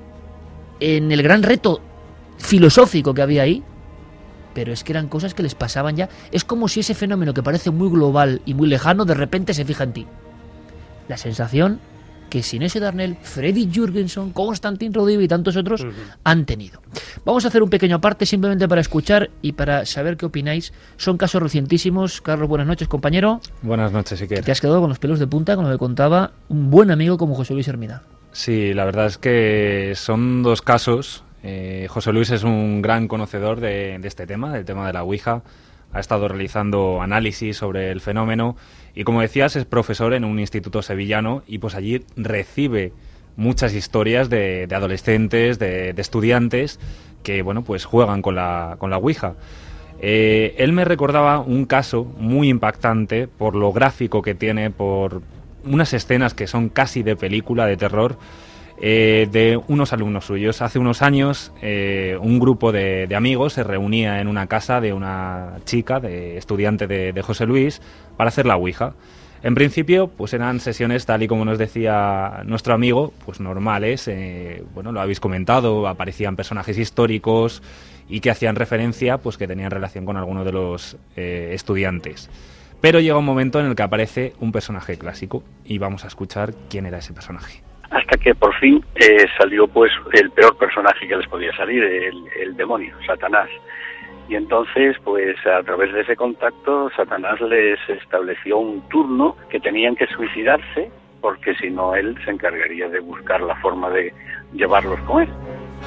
en el gran reto filosófico que había ahí, pero es que eran cosas que les pasaban ya. Es como si ese fenómeno que parece muy global y muy lejano de repente se fija en ti. La sensación que Sinesio Darnell, Freddy Jurgenson, Konstantin Rodiva y tantos otros uh-huh. han tenido. Vamos a hacer un pequeño aparte simplemente para escuchar y para saber qué opináis. Son casos recientísimos. Carlos, buenas noches, compañero. Buenas noches, Iker. Te has quedado con los pelos de punta con lo que contaba un buen amigo como José Luis Hermida. Sí, la verdad es que son dos casos. Eh, José Luis es un gran conocedor de, de este tema, del tema de la Ouija. Ha estado realizando análisis sobre el fenómeno y, como decías, es profesor en un instituto sevillano y pues allí recibe muchas historias de, de adolescentes, de, de estudiantes que, bueno, pues juegan con la, con la Ouija. Eh, él me recordaba un caso muy impactante por lo gráfico que tiene, por unas escenas que son casi de película, de terror, eh, de unos alumnos suyos. Hace unos años eh, un grupo de, de amigos se reunía en una casa de una chica, de estudiante de, de José Luis, para hacer la Ouija. En principio, pues eran sesiones, tal y como nos decía nuestro amigo, pues normales. Eh, bueno, lo habéis comentado, aparecían personajes históricos y que hacían referencia, pues que tenían relación con alguno de los eh, estudiantes. Pero llega un momento en el que aparece un personaje clásico y vamos a escuchar quién era ese personaje. Hasta que por fin eh, salió pues el peor personaje que les podía salir, el, el demonio, Satanás. Y entonces, pues a través de ese contacto, Satanás les estableció un turno que tenían que suicidarse, porque si no él se encargaría de buscar la forma de llevarlos con él.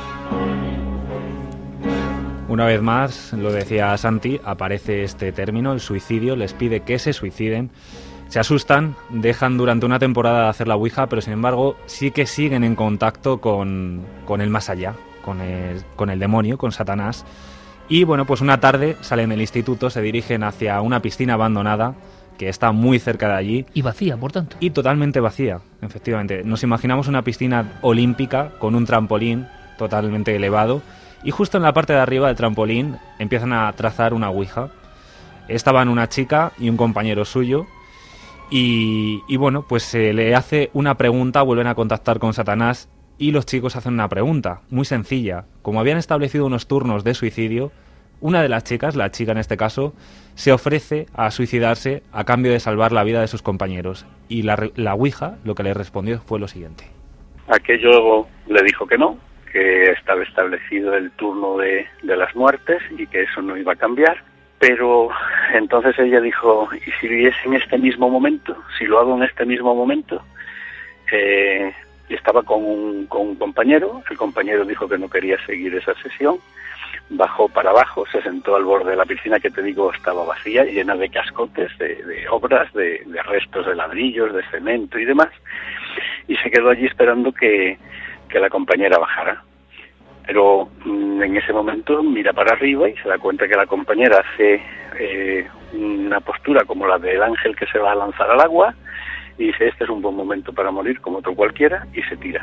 Una vez más, lo decía Santi, aparece este término, el suicidio, les pide que se suiciden. Se asustan, dejan durante una temporada de hacer la Ouija, pero sin embargo sí que siguen en contacto con, con el más allá, con el, con el demonio, con Satanás. Y bueno, pues una tarde salen del instituto, se dirigen hacia una piscina abandonada que está muy cerca de allí. Y vacía, por tanto. Y totalmente vacía, efectivamente. Nos imaginamos una piscina olímpica con un trampolín totalmente elevado y justo en la parte de arriba del trampolín empiezan a trazar una Ouija. Estaban una chica y un compañero suyo. Y, y bueno, pues se le hace una pregunta, vuelven a contactar con Satanás y los chicos hacen una pregunta muy sencilla. Como habían establecido unos turnos de suicidio, Una de las chicas, la chica en este caso, se ofrece a suicidarse a cambio de salvar la vida de sus compañeros. Y la, la Ouija lo que le respondió fue lo siguiente. Aquello le dijo que no, que estaba establecido el turno de, de las muertes y que eso no iba a cambiar. Pero entonces ella dijo, ¿y si es en este mismo momento? Si lo hago en este mismo momento. Eh, y estaba con un, con un compañero, el compañero dijo que no quería seguir esa sesión, bajó para abajo, se sentó al borde de la piscina, que te digo estaba vacía, llena de cascotes, de, de obras, de, de restos de ladrillos, de cemento y demás, y se quedó allí esperando que, que la compañera bajara. Pero mmm, en ese momento mira para arriba y se da cuenta que la compañera hace eh, una postura como la del ángel que se va a lanzar al agua y dice, este es un buen momento para morir como otro cualquiera, y se tira.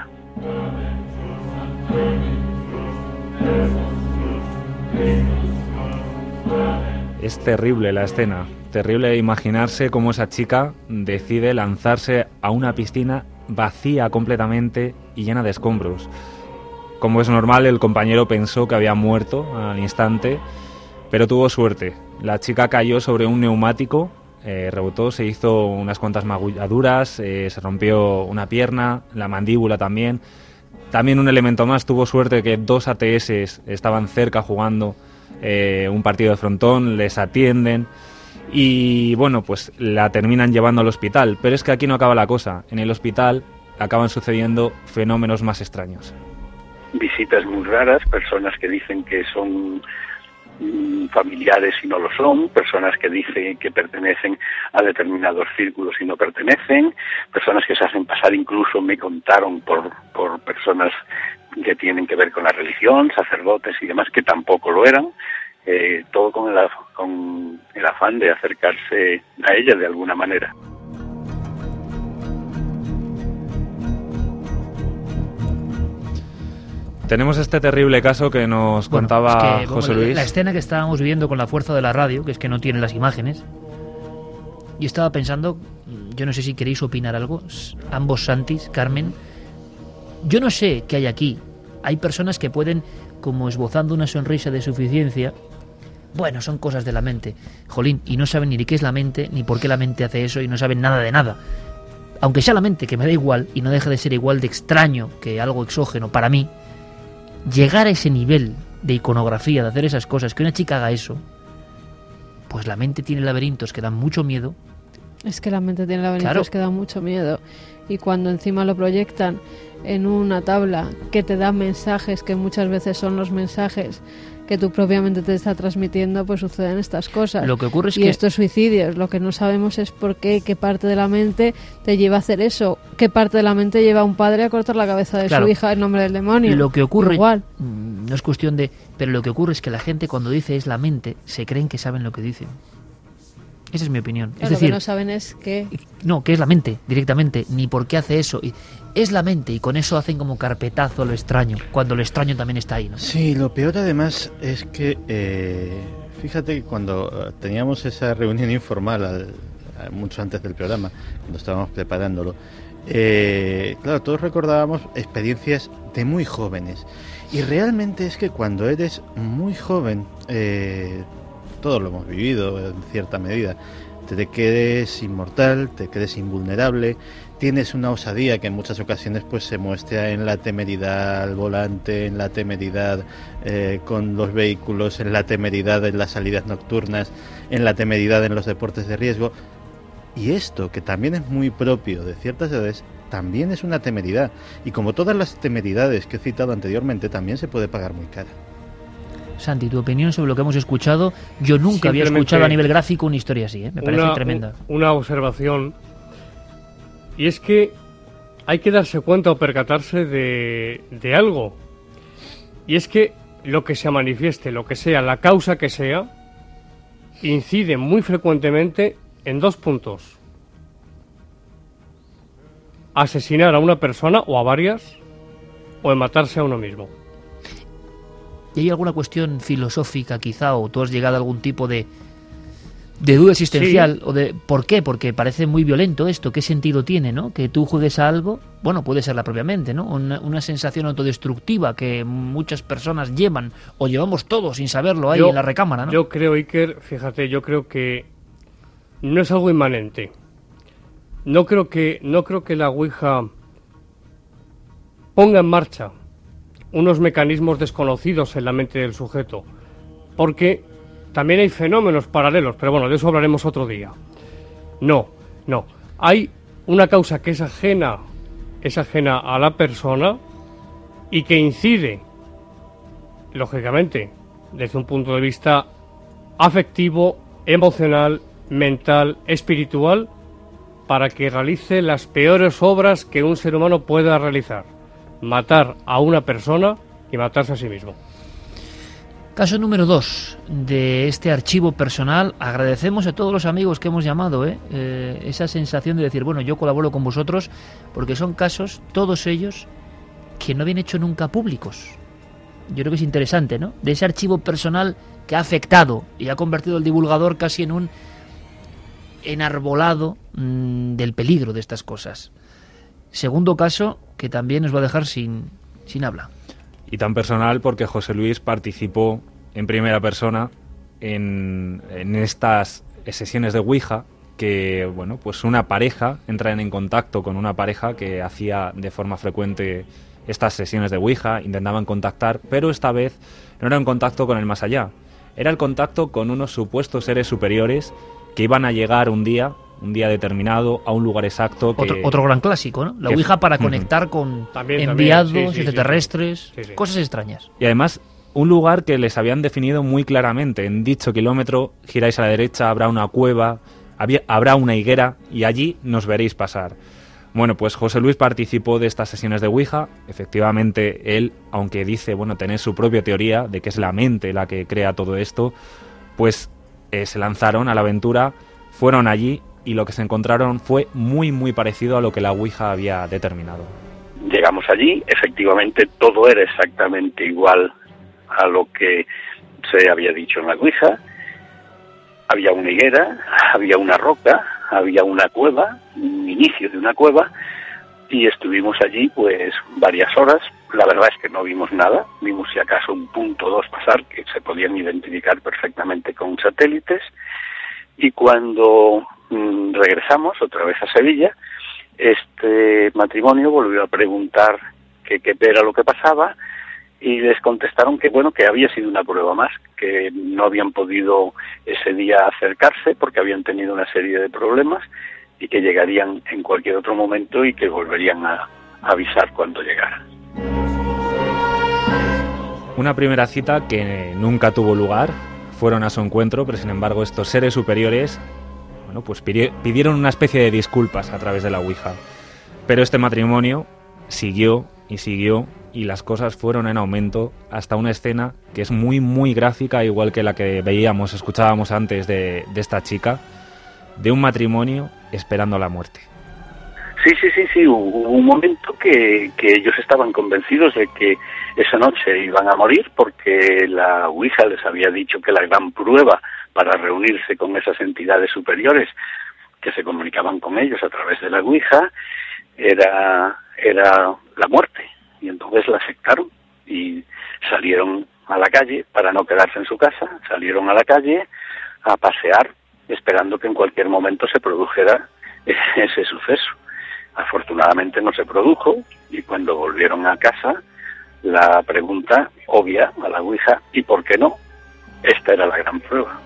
Es terrible la escena, terrible imaginarse cómo esa chica decide lanzarse a una piscina vacía completamente y llena de escombros. Como es normal, el compañero pensó que había muerto al instante, pero tuvo suerte. La chica cayó sobre un neumático, eh, rebotó, se hizo unas cuantas magulladuras, eh, se rompió una pierna, la mandíbula también. También un elemento más, tuvo suerte que dos A T S estaban cerca jugando eh, un partido de frontón, les atienden y bueno, pues la terminan llevando al hospital. Pero es que aquí no acaba la cosa, en el hospital acaban sucediendo fenómenos más extraños. Visitas muy raras, personas que dicen que son mm, familiares y no lo son, personas que dicen que pertenecen a determinados círculos y no pertenecen, personas que se hacen pasar, incluso me contaron por, por personas que tienen que ver con la religión, sacerdotes y demás, que tampoco lo eran, eh, todo con el, con el afán de acercarse a ella de alguna manera. Tenemos este terrible caso que nos bueno, contaba es que, José Luis. La escena que estábamos viviendo con la fuerza de la radio, que es que no tiene las imágenes. Yo estaba pensando, yo no sé si queréis opinar algo, ambos Santis, Carmen. Yo no sé qué hay aquí. Hay personas que pueden, como esbozando una sonrisa de suficiencia, bueno, son cosas de la mente. Jolín, y no saben ni qué es la mente, ni por qué la mente hace eso, y no saben nada de nada. Aunque sea la mente, que me da igual, y no deja de ser igual de extraño que algo exógeno para mí, llegar a ese nivel de iconografía, de hacer esas cosas, que una chica haga eso, pues la mente tiene laberintos que dan mucho miedo. Es que la mente tiene laberintos claro. que dan mucho miedo. Y cuando encima lo proyectan en una tabla que te da mensajes, que muchas veces son los mensajes que tú propiamente te está transmitiendo, pues suceden estas cosas. Lo que ocurre es y que... estos suicidios, lo que no sabemos es por qué, qué parte de la mente te lleva a hacer eso, qué parte de la mente lleva a un padre a cortar la cabeza de claro. su hija en nombre del demonio. Lo que ocurre, igual. no es cuestión de... Pero lo que ocurre es que la gente cuando dice es la mente, se creen que saben lo que dicen. Esa es mi opinión. Claro, es decir, lo que no saben es que... No, que es la mente, directamente, ni por qué hace eso. Es la mente, y con eso hacen como carpetazo a lo extraño, cuando lo extraño también está ahí, ¿no? Sí, lo peor además es que, eh, fíjate que cuando teníamos esa reunión informal, al, al, mucho antes del programa, cuando estábamos preparándolo, eh, claro, todos recordábamos experiencias de muy jóvenes. Y realmente es que cuando eres muy joven... Eh, todos lo hemos vivido en cierta medida, te crees inmortal, te crees invulnerable, tienes una osadía que en muchas ocasiones pues se muestra en la temeridad al volante, en la temeridad eh, con los vehículos, en la temeridad en las salidas nocturnas, en la temeridad en los deportes de riesgo. Y esto, que también es muy propio de ciertas edades, también es una temeridad. Y como todas las temeridades que he citado anteriormente, también se puede pagar muy cara. Santi, tu opinión sobre lo que hemos escuchado. Yo nunca había escuchado a nivel gráfico una historia así, ¿eh? Me parece una, tremenda. Una observación, y es que hay que darse cuenta o percatarse de, de algo, y es que lo que se manifieste, lo que sea, la causa que sea, incide muy frecuentemente en dos puntos: asesinar a una persona o a varias, o en matarse a uno mismo. ¿Y hay alguna cuestión filosófica quizá, o tú has llegado a algún tipo de de duda existencial, sí. o de ¿por qué? Porque parece muy violento esto. ¿Qué sentido tiene, no? Que tú juegues a algo, bueno, puede ser la propia mente, ¿no? Una, una sensación autodestructiva que muchas personas llevan, o llevamos todos sin saberlo ahí yo, en la recámara, ¿no? Yo creo, Iker, fíjate, yo creo que no es algo inmanente. No creo que, no creo que la Ouija ponga en marcha unos mecanismos desconocidos en la mente del sujeto, porque también hay fenómenos paralelos, pero bueno, de eso hablaremos otro día. No, no. Hay una causa que es ajena, es ajena a la persona y que incide, lógicamente, desde un punto de vista afectivo, emocional, mental, espiritual, para que realice las peores obras que un ser humano pueda realizar. Matar a una persona y matarse a sí mismo. Caso número dos de este archivo personal. Agradecemos a todos los amigos que hemos llamado, ¿eh? Eh, esa sensación de decir, bueno, yo colaboro con vosotros, porque son casos, todos ellos, que no habían hecho nunca públicos. Yo creo que es interesante, ¿no? De ese archivo personal que ha afectado y ha convertido al divulgador casi en un enarbolado mmm, del peligro de estas cosas. Segundo caso, que también nos va a dejar sin, sin habla. Y tan personal porque José Luis participó en primera persona en, en estas sesiones de Ouija, que bueno, pues una pareja entra en contacto con una pareja que hacía de forma frecuente estas sesiones de Ouija, intentaban contactar, pero esta vez no era un contacto con el más allá, era el contacto con unos supuestos seres superiores que iban a llegar un día, un día determinado, a un lugar exacto. Que, otro, otro gran clásico, ¿no? La Ouija para conectar uh-huh. con también, enviados, también. Sí, sí, extraterrestres, sí, sí. cosas extrañas. Y además, un lugar que les habían definido muy claramente. En dicho kilómetro, giráis a la derecha, habrá una cueva, había, habrá una higuera y allí nos veréis pasar. Bueno, pues José Luis participó de estas sesiones de Ouija. Efectivamente, él, aunque dice, bueno, tener su propia teoría de que es la mente la que crea todo esto, pues eh, se lanzaron a la aventura, fueron allí y lo que se encontraron fue muy, muy parecido a lo que la Ouija había determinado. Llegamos allí, efectivamente todo era exactamente igual a lo que se había dicho en la Ouija. Había una higuera, había una roca, había una cueva, un inicio de una cueva, y estuvimos allí pues varias horas. La verdad es que no vimos nada, vimos si acaso un punto o dos pasar, que se podían identificar perfectamente con satélites, y cuando mmm, regresamos otra vez a Sevilla, este matrimonio volvió a preguntar qué era lo que pasaba, y les contestaron que bueno, que había sido una prueba más, que no habían podido ese día acercarse porque habían tenido una serie de problemas y que llegarían en cualquier otro momento y que volverían a, a avisar cuando llegaran. Una primera cita que nunca tuvo lugar, fueron a su encuentro, pero sin embargo estos seres superiores, bueno, pues pidieron una especie de disculpas a través de la Ouija. Pero este matrimonio siguió y siguió y las cosas fueron en aumento hasta una escena que es muy, muy gráfica, igual que la que veíamos, escuchábamos antes de, de esta chica, de un matrimonio esperando la muerte. Sí, sí, sí, sí, hubo un momento que, que ellos estaban convencidos de que esa noche iban a morir porque la Ouija les había dicho que la gran prueba para reunirse con esas entidades superiores que se comunicaban con ellos a través de la Ouija era, era la muerte. Y entonces la aceptaron y salieron a la calle para no quedarse en su casa, salieron a la calle a pasear esperando que en cualquier momento se produjera ese suceso. Afortunadamente no se produjo y cuando volvieron a casa la pregunta obvia a la Ouija, ¿y por qué no? Esta era la gran prueba.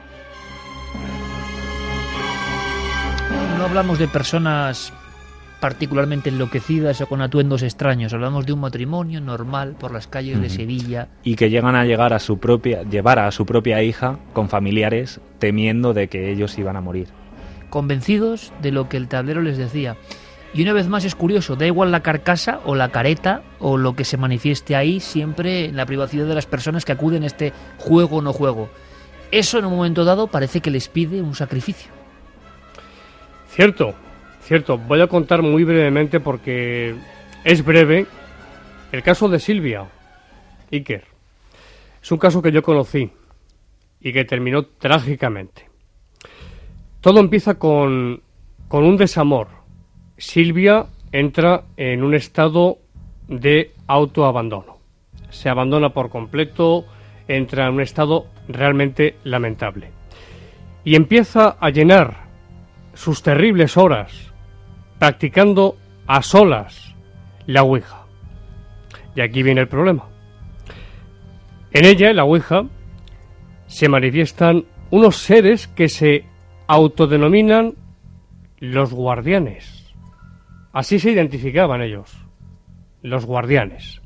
No hablamos de personas particularmente enloquecidas o con atuendos extraños, hablamos de un matrimonio normal por las calles uh-huh. de Sevilla. Y que llegan a llegar a su propia, llevar a su propia hija con familiares temiendo de que ellos iban a morir. Convencidos de lo que el tablero les decía. Y una vez más es curioso, da igual la carcasa o la careta o lo que se manifieste ahí, siempre en la privacidad de las personas que acuden a este juego o no juego. Eso en un momento dado parece que les pide un sacrificio. Cierto, cierto. Voy a contar muy brevemente porque es breve el caso de Silvia Iker. Es un caso que yo conocí y que terminó trágicamente. Todo empieza con, con un desamor. Silvia entra en un estado de autoabandono. Se abandona por completo, entra en un estado realmente lamentable. Y empieza a llenar sus terribles horas practicando a solas la Ouija. Y aquí viene el problema. En ella, en la Ouija, se manifiestan unos seres que se autodenominan los guardianes. Así se identificaban ellos, los guardianes.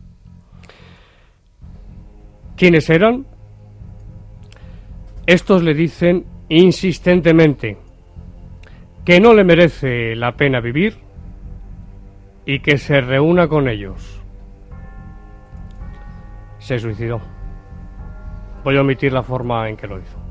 ¿Quiénes eran? Estos le dicen insistentemente que no le merece la pena vivir y que se reúna con ellos. Se suicidó. Voy a omitir la forma en que lo hizo.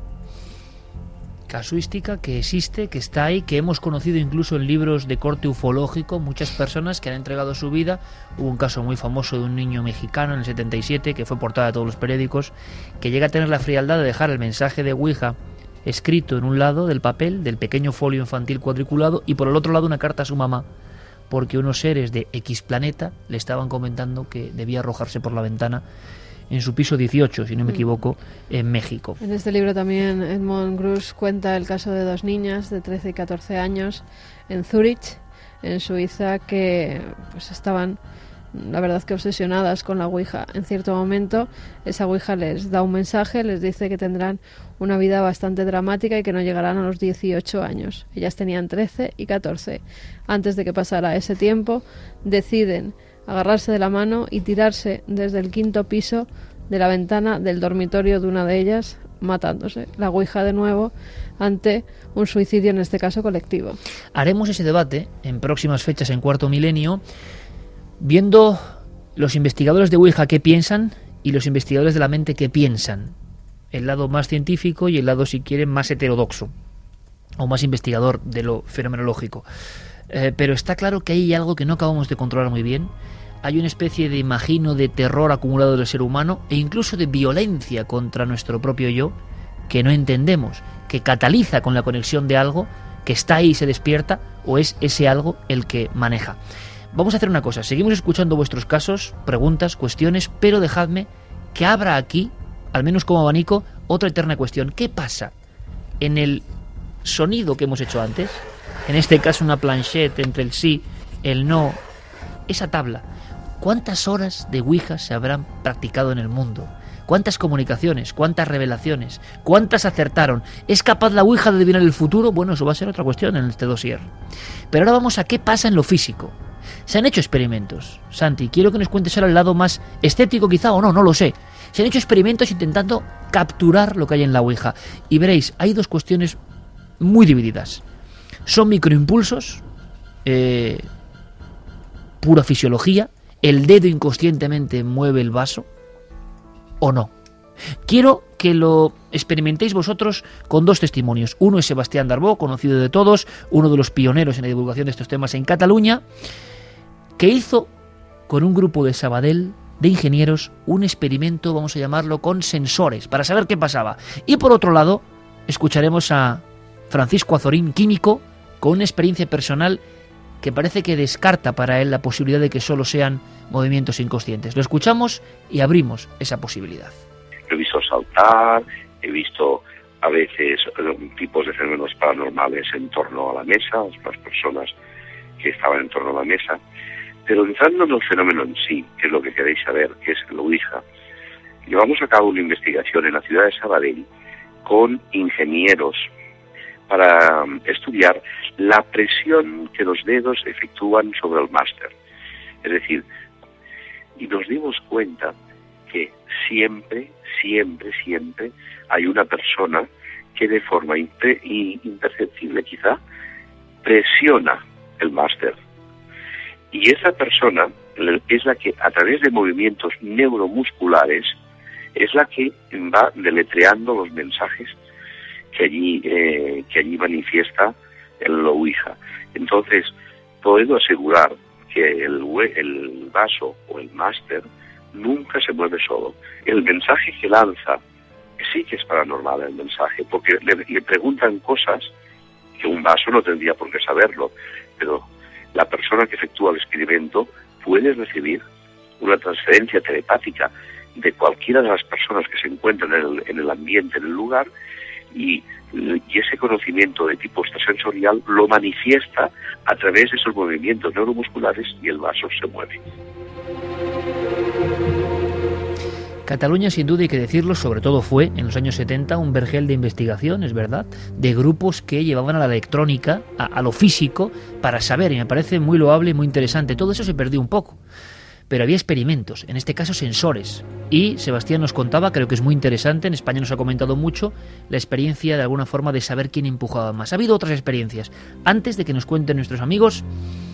Casuística que existe, que está ahí, que hemos conocido incluso en libros de corte ufológico, muchas personas que han entregado su vida. Hubo un caso muy famoso de un niño mexicano en el setenta y siete, que fue portada de todos los periódicos, que llega a tener la frialdad de dejar el mensaje de Ouija escrito en un lado del papel, del pequeño folio infantil cuadriculado, y por el otro lado una carta a su mamá, porque unos seres de X planeta le estaban comentando que debía arrojarse por la ventana en su piso dieciocho, si no me equivoco, en México. En este libro también Edmond Gruss cuenta el caso de dos niñas de trece y catorce años en Zurich, en Suiza, que pues estaban, la verdad, que obsesionadas con la Ouija. En cierto momento esa Ouija les da un mensaje, les dice que tendrán una vida bastante dramática y que no llegarán a los dieciocho años. Ellas tenían trece y catorce. Antes de que pasara ese tiempo, deciden agarrarse de la mano y tirarse desde el quinto piso de la ventana del dormitorio de una de ellas, matándose. La Ouija de nuevo ante un suicidio, en este caso colectivo. Haremos ese debate en próximas fechas en Cuarto Milenio, viendo los investigadores de Ouija qué piensan y los investigadores de la mente qué piensan. El lado más científico y el lado, si quieren, más heterodoxo o más investigador de lo fenomenológico. Eh, pero está claro que hay algo que no acabamos de controlar muy bien. Hay una especie de, imagino, de terror acumulado del ser humano e incluso de violencia contra nuestro propio yo que no entendemos, que cataliza con la conexión de algo que está ahí y se despierta, o es ese algo el que maneja. Vamos a hacer una cosa, seguimos escuchando vuestros casos, preguntas, cuestiones, pero dejadme que abra aquí, al menos como abanico, otra eterna cuestión. ¿Qué pasa en el sonido que hemos hecho antes? En este caso una planchette entre el sí, el no, esa tabla. ¿Cuántas horas de Ouija se habrán practicado en el mundo? ¿Cuántas comunicaciones? ¿Cuántas revelaciones? ¿Cuántas acertaron? ¿Es capaz la Ouija de adivinar el futuro? Bueno, eso va a ser otra cuestión en este dossier. Pero ahora vamos a qué pasa en lo físico. Se han hecho experimentos. Santi, quiero que nos cuentes ahora el lado más estético quizá, o no, no lo sé. Se han hecho experimentos intentando capturar lo que hay en la Ouija. Y veréis, hay dos cuestiones muy divididas. Son microimpulsos, eh, pura fisiología, el dedo inconscientemente mueve el vaso, o no. Quiero que lo experimentéis vosotros con dos testimonios. Uno es Sebastián Darbó, conocido de todos, uno de los pioneros en la divulgación de estos temas en Cataluña, que hizo con un grupo de Sabadell de ingenieros un experimento, vamos a llamarlo, con sensores, para saber qué pasaba. Y por otro lado, escucharemos a Francisco Azorín, químico, con una experiencia personal que parece que descarta para él la posibilidad de que solo sean movimientos inconscientes. Lo escuchamos y abrimos esa posibilidad. He visto saltar, he visto a veces tipos de fenómenos paranormales en torno a la mesa, las personas que estaban en torno a la mesa, pero entrando en el fenómeno en sí, que es lo que queréis saber, que es la Ouija, llevamos a cabo una investigación en la ciudad de Sabadell con ingenieros para estudiar la presión que los dedos efectúan sobre el máster. Es decir, y nos dimos cuenta que siempre, siempre, siempre hay una persona que de forma imper- imperceptible quizá presiona el máster. Y esa persona es la que a través de movimientos neuromusculares es la que va deletreando los mensajes que allí eh, que allí manifiesta el Ouija. Entonces, puedo asegurar que el, el vaso o el máster nunca se mueve solo. El mensaje que lanza sí que es paranormal el mensaje, porque le, le preguntan cosas que un vaso no tendría por qué saberlo, pero la persona que efectúa el experimento puede recibir una transferencia telepática de cualquiera de las personas que se encuentran en el, en el ambiente, en el lugar, y, y ese conocimiento de tipo extrasensorial lo manifiesta a través de esos movimientos neuromusculares y el vaso se mueve. Cataluña, sin duda hay que decirlo, sobre todo fue en los años setenta un vergel de investigación, es verdad, de grupos que llevaban a la electrónica, a, a lo físico, para saber, y me parece muy loable y muy interesante. Todo eso se perdió un poco, pero había experimentos, en este caso sensores, y Sebastián nos contaba, creo que es muy interesante, en España nos ha comentado mucho, la experiencia de alguna forma de saber quién empujaba más. Ha habido otras experiencias. Antes de que nos cuenten nuestros amigos,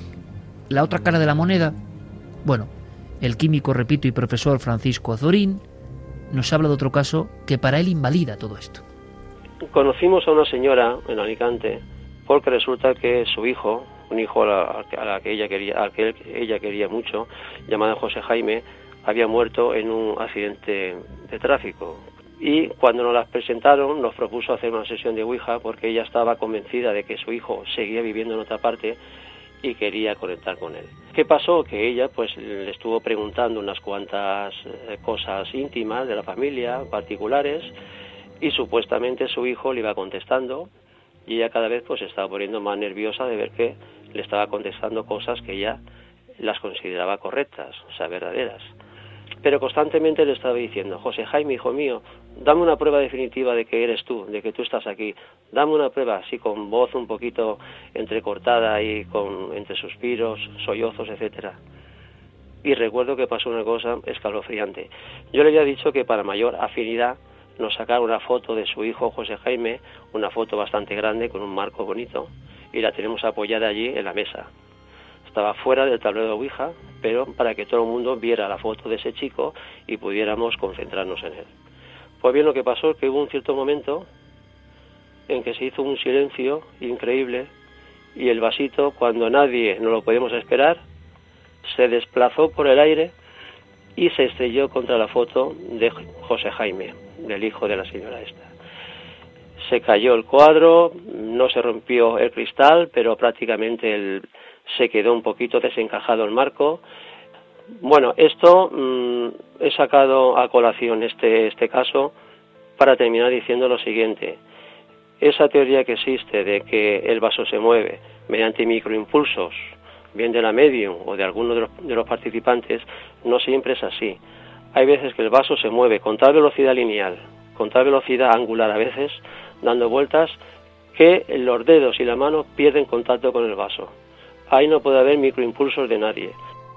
la otra cara de la moneda, bueno, el químico, repito, y profesor Francisco Azorín nos habla de otro caso que para él invalida todo esto. Conocimos a una señora en Alicante porque resulta que su hijo, un hijo a la, a la que ella quería, al que ella quería mucho, llamado José Jaime, había muerto en un accidente de tráfico. Y cuando nos las presentaron, nos propuso hacer una sesión de Ouija porque ella estaba convencida de que su hijo seguía viviendo en otra parte y quería conectar con él. ¿Qué pasó? Que ella pues le estuvo preguntando unas cuantas eh, cosas íntimas de la familia, particulares, y supuestamente su hijo le iba contestando, y ella cada vez pues se estaba poniendo más nerviosa de ver que le estaba contestando cosas que ella las consideraba correctas, o sea, verdaderas. Pero constantemente le estaba diciendo: José Jaime, hijo mío, dame una prueba definitiva de que eres tú, de que tú estás aquí. Dame una prueba, así con voz un poquito entrecortada y con entre suspiros, sollozos, etcétera. Y recuerdo que pasó una cosa escalofriante. Yo le había dicho que para mayor afinidad nos sacara una foto de su hijo José Jaime, una foto bastante grande con un marco bonito, y la tenemos apoyada allí en la mesa. Estaba fuera del tablero de Ouija, pero para que todo el mundo viera la foto de ese chico y pudiéramos concentrarnos en él. Pues bien, lo que pasó es que hubo un cierto momento en que se hizo un silencio increíble y el vasito, cuando nadie no lo podíamos esperar, se desplazó por el aire y se estrelló contra la foto de José Jaime, del hijo de la señora esta. Se cayó el cuadro, no se rompió el cristal, pero prácticamente el, se quedó un poquito desencajado el marco. Bueno, esto mmm, he sacado a colación este, este caso para terminar diciendo lo siguiente. Esa teoría que existe de que el vaso se mueve mediante microimpulsos, bien de la medium o de alguno de los, de los participantes, no siempre es así. Hay veces que el vaso se mueve con tal velocidad lineal, con tal velocidad angular a veces, dando vueltas, que los dedos y la mano pierden contacto con el vaso. Ahí no puede haber microimpulsos de nadie.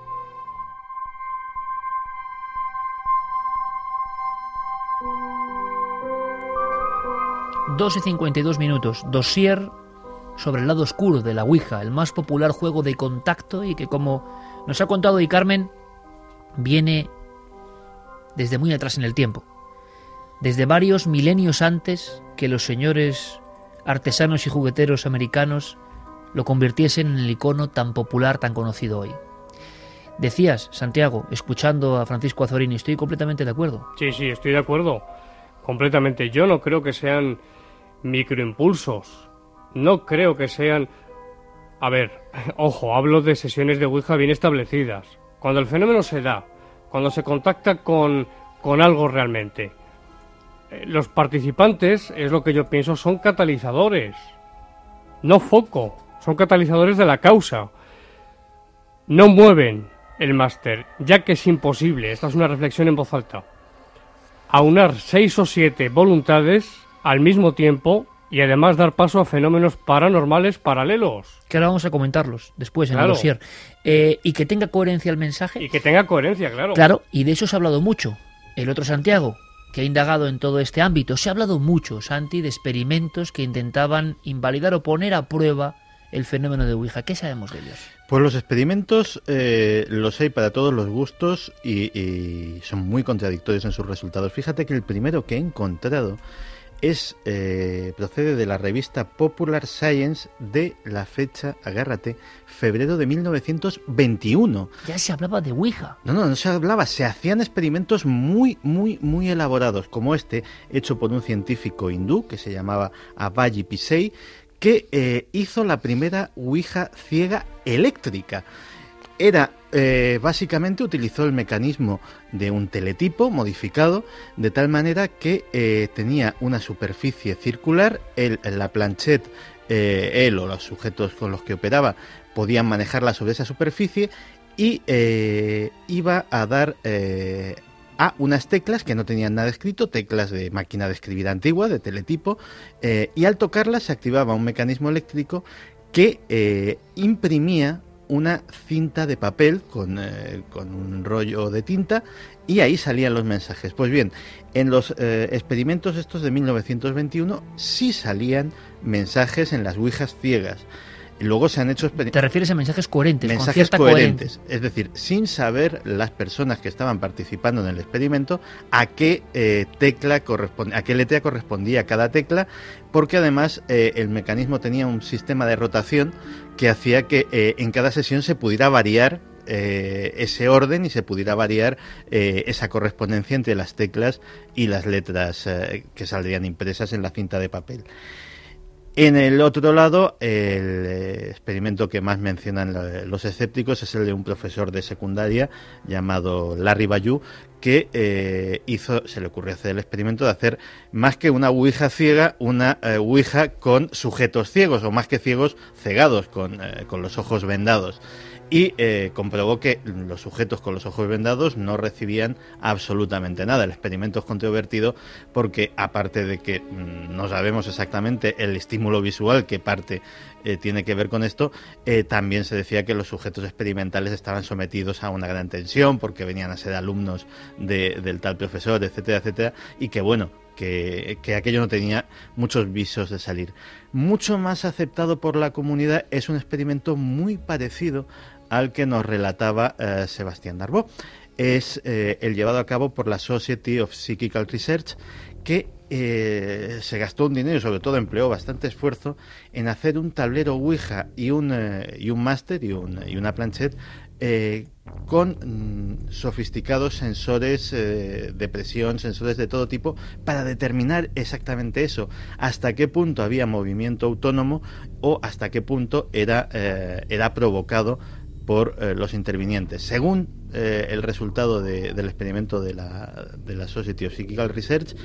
dos y cincuenta y dos minutos, dossier sobre el lado oscuro de la Ouija, el más popular juego de contacto y que, como nos ha contado hoy Carmen, viene desde muy atrás en el tiempo, desde varios milenios antes que los señores artesanos y jugueteros americanos lo convirtiesen en el icono tan popular, tan conocido hoy. Decías, Santiago, escuchando a Francisco Azorín, y estoy completamente de acuerdo. Sí, sí, estoy de acuerdo, completamente. Yo no creo que sean microimpulsos, no creo que sean... A ver, ojo, hablo de sesiones de Ouija bien establecidas. Cuando el fenómeno se da, cuando se contacta con, con algo realmente. Los participantes, es lo que yo pienso, son catalizadores, no foco, son catalizadores de la causa. No mueven el máster, ya que es imposible, esta es una reflexión en voz alta, aunar seis o siete voluntades al mismo tiempo y además dar paso a fenómenos paranormales paralelos. Que ahora vamos a comentarlos después en claro. el dossier. Eh, y que tenga coherencia el mensaje. Y que tenga coherencia, claro. Claro, y de eso se ha hablado mucho. El otro Santiago, que ha indagado en todo este ámbito, se ha hablado mucho, Santi, de experimentos que intentaban invalidar o poner a prueba el fenómeno de Ouija. ¿Qué sabemos de ellos? Pues los experimentos eh, los hay para todos los gustos y, y son muy contradictorios en sus resultados. Fíjate que el primero que he encontrado es eh, procede de la revista Popular Science de la fecha, agárrate, febrero de mil novecientos veintiuno. Ya se hablaba de Ouija. No, no, no se hablaba, se hacían experimentos muy, muy, muy elaborados, como este, hecho por un científico hindú que se llamaba Avaji Pisei, que eh, hizo la primera ouija ciega eléctrica. Era, eh, básicamente utilizó el mecanismo de un teletipo modificado de tal manera que eh, tenía una superficie circular, él, la planchette, eh, él o los sujetos con los que operaba podían manejarla sobre esa superficie y eh, iba a dar eh, a unas teclas que no tenían nada escrito, teclas de máquina de escribir antigua, de teletipo, eh, y al tocarlas se activaba un mecanismo eléctrico que eh, imprimía una cinta de papel con, eh, con un rollo de tinta y ahí salían los mensajes. Pues bien, en los eh, experimentos estos de mil novecientos veintiuno sí salían mensajes en las ouijas ciegas. Luego se han hecho... ¿Te refieres a mensajes coherentes? Mensajes con cierta coherentes. coherencia. Es decir, sin saber las personas que estaban participando en el experimento a qué eh, tecla corresponde, a qué letra correspondía cada tecla, porque además eh, el mecanismo tenía un sistema de rotación que hacía que eh, en cada sesión se pudiera variar eh, ese orden y se pudiera variar eh, esa correspondencia entre las teclas y las letras eh, que saldrían impresas en la cinta de papel. En el otro lado, el experimento que más mencionan los escépticos es el de un profesor de secundaria llamado Larry Bayou, que eh, hizo, se le ocurrió hacer el experimento de hacer más que una ouija ciega, una eh, ouija con sujetos ciegos, o más que ciegos, cegados, con, eh, con los ojos vendados. Y eh, comprobó que los sujetos con los ojos vendados no recibían absolutamente nada. El experimento es controvertido porque, aparte de que mmm, no sabemos exactamente el estímulo visual que parte eh, tiene que ver con esto, eh, también se decía que los sujetos experimentales estaban sometidos a una gran tensión porque venían a ser alumnos de, del tal profesor, etcétera, etcétera, y que bueno, que, que aquello no tenía muchos visos de salir. Mucho más aceptado por la comunidad es un experimento muy parecido al que nos relataba eh, Sebastián Darboux. Es eh, el llevado a cabo por la Society of Psychical Research, que eh, se gastó un dinero y sobre todo empleó bastante esfuerzo en hacer un tablero Ouija y un, eh, y un máster y, un, y una planchette eh, con mm, sofisticados sensores eh, de presión, sensores de todo tipo, para determinar exactamente eso, hasta qué punto había movimiento autónomo o hasta qué punto era, eh, era provocado por eh, los intervinientes. Según eh, el resultado de, del experimento de la, de la Society of Psychical Research,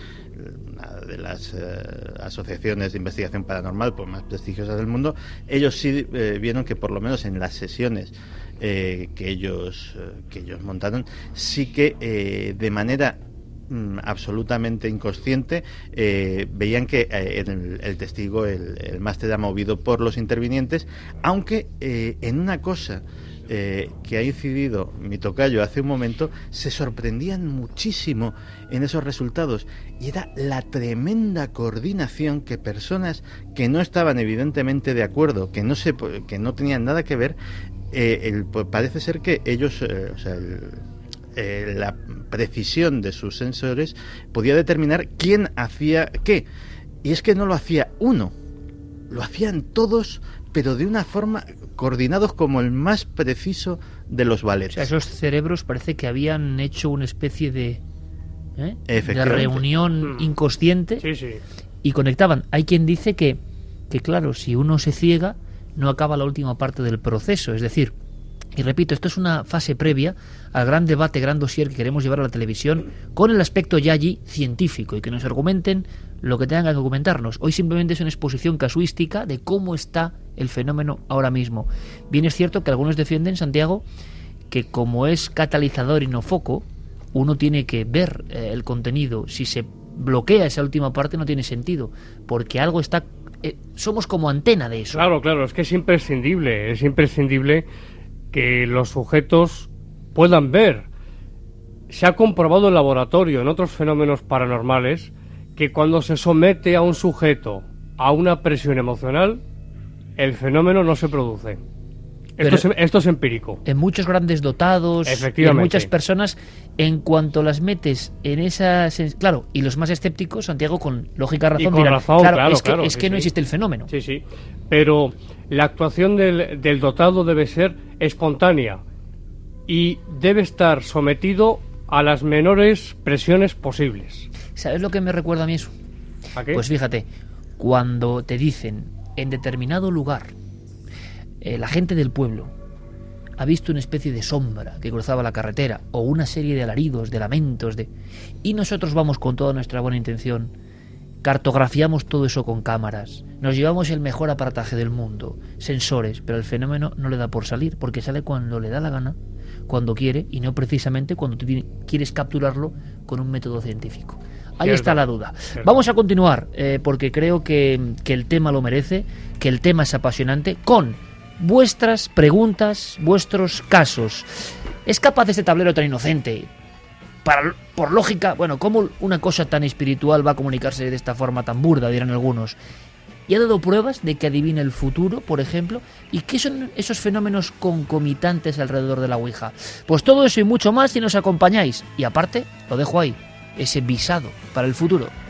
una de las eh, asociaciones de investigación paranormal pues, más prestigiosas del mundo, ellos sí eh, vieron que por lo menos en las sesiones eh, que ellos eh, que ellos montaron, sí que eh, de manera mm, absolutamente inconsciente eh, veían que eh, el, el testigo, el, el máster era movido por los intervinientes, aunque eh, en una cosa Eh, que ha incidido mi tocayo hace un momento, se sorprendían muchísimo en esos resultados, y era la tremenda coordinación que personas que no estaban evidentemente de acuerdo, que no se, que no tenían nada que ver, eh, el, pues parece ser que ellos, eh, o sea, el, eh, la precisión de sus sensores podía determinar quién hacía qué, y es que no lo hacía uno, lo hacían todos, pero de una forma, coordinados como el más preciso de los ballets. O sea, esos cerebros parece que habían hecho una especie de, ¿eh? de reunión mm. inconsciente sí, sí. y conectaban. Hay quien dice que, que, claro, si uno se ciega, no acaba la última parte del proceso. Es decir, y repito, esto es una fase previa al gran debate, gran dossier que queremos llevar a la televisión, con el aspecto ya allí científico, y que nos argumenten lo que tengan que argumentarnos. Hoy simplemente es una exposición casuística de cómo está el fenómeno ahora mismo. Bien es cierto que algunos defienden, Santiago, que como es catalizador y no foco, uno tiene que ver eh, el contenido. Si se bloquea esa última parte no tiene sentido, porque algo está... Eh, somos como antena de eso. Claro, claro, es que es imprescindible, es imprescindible que los sujetos puedan ver. Se ha comprobado en laboratorio, en otros fenómenos paranormales, que cuando se somete a un sujeto a una presión emocional, el fenómeno no se produce. Esto es, esto es empírico. En muchos grandes dotados, en muchas personas, en cuanto las metes en esas... Claro, y los más escépticos, Santiago, con lógica razón, y con dirán, razón, claro, claro, es que, claro, es sí, que no sí. existe el fenómeno. Sí, sí, pero la actuación del, del dotado debe ser espontánea y debe estar sometido a las menores presiones posibles. ¿Sabes lo que me recuerda a mí eso? ¿A qué? Pues fíjate, cuando te dicen en determinado lugar eh, la gente del pueblo ha visto una especie de sombra que cruzaba la carretera, o una serie de alaridos, de lamentos, de... y nosotros vamos con toda nuestra buena intención, cartografiamos todo eso con cámaras, nos llevamos el mejor aparataje del mundo, sensores, pero el fenómeno no le da por salir, porque sale cuando le da la gana, cuando quiere, y no precisamente cuando tú quieres capturarlo con un método científico. Ahí Cierto. está la duda. Cierto. Vamos a continuar, eh, porque creo que, que el tema lo merece, que el tema es apasionante, con vuestras preguntas, vuestros casos. ¿Es capaz este tablero tan inocente? Para, por lógica, bueno, ¿cómo una cosa tan espiritual va a comunicarse de esta forma tan burda, dirán algunos? ¿Y ha dado pruebas de que adivina el futuro, por ejemplo? ¿Y qué son esos fenómenos concomitantes alrededor de la Ouija? Pues todo eso y mucho más si nos acompañáis. Y aparte, lo dejo ahí, ese visado para el futuro.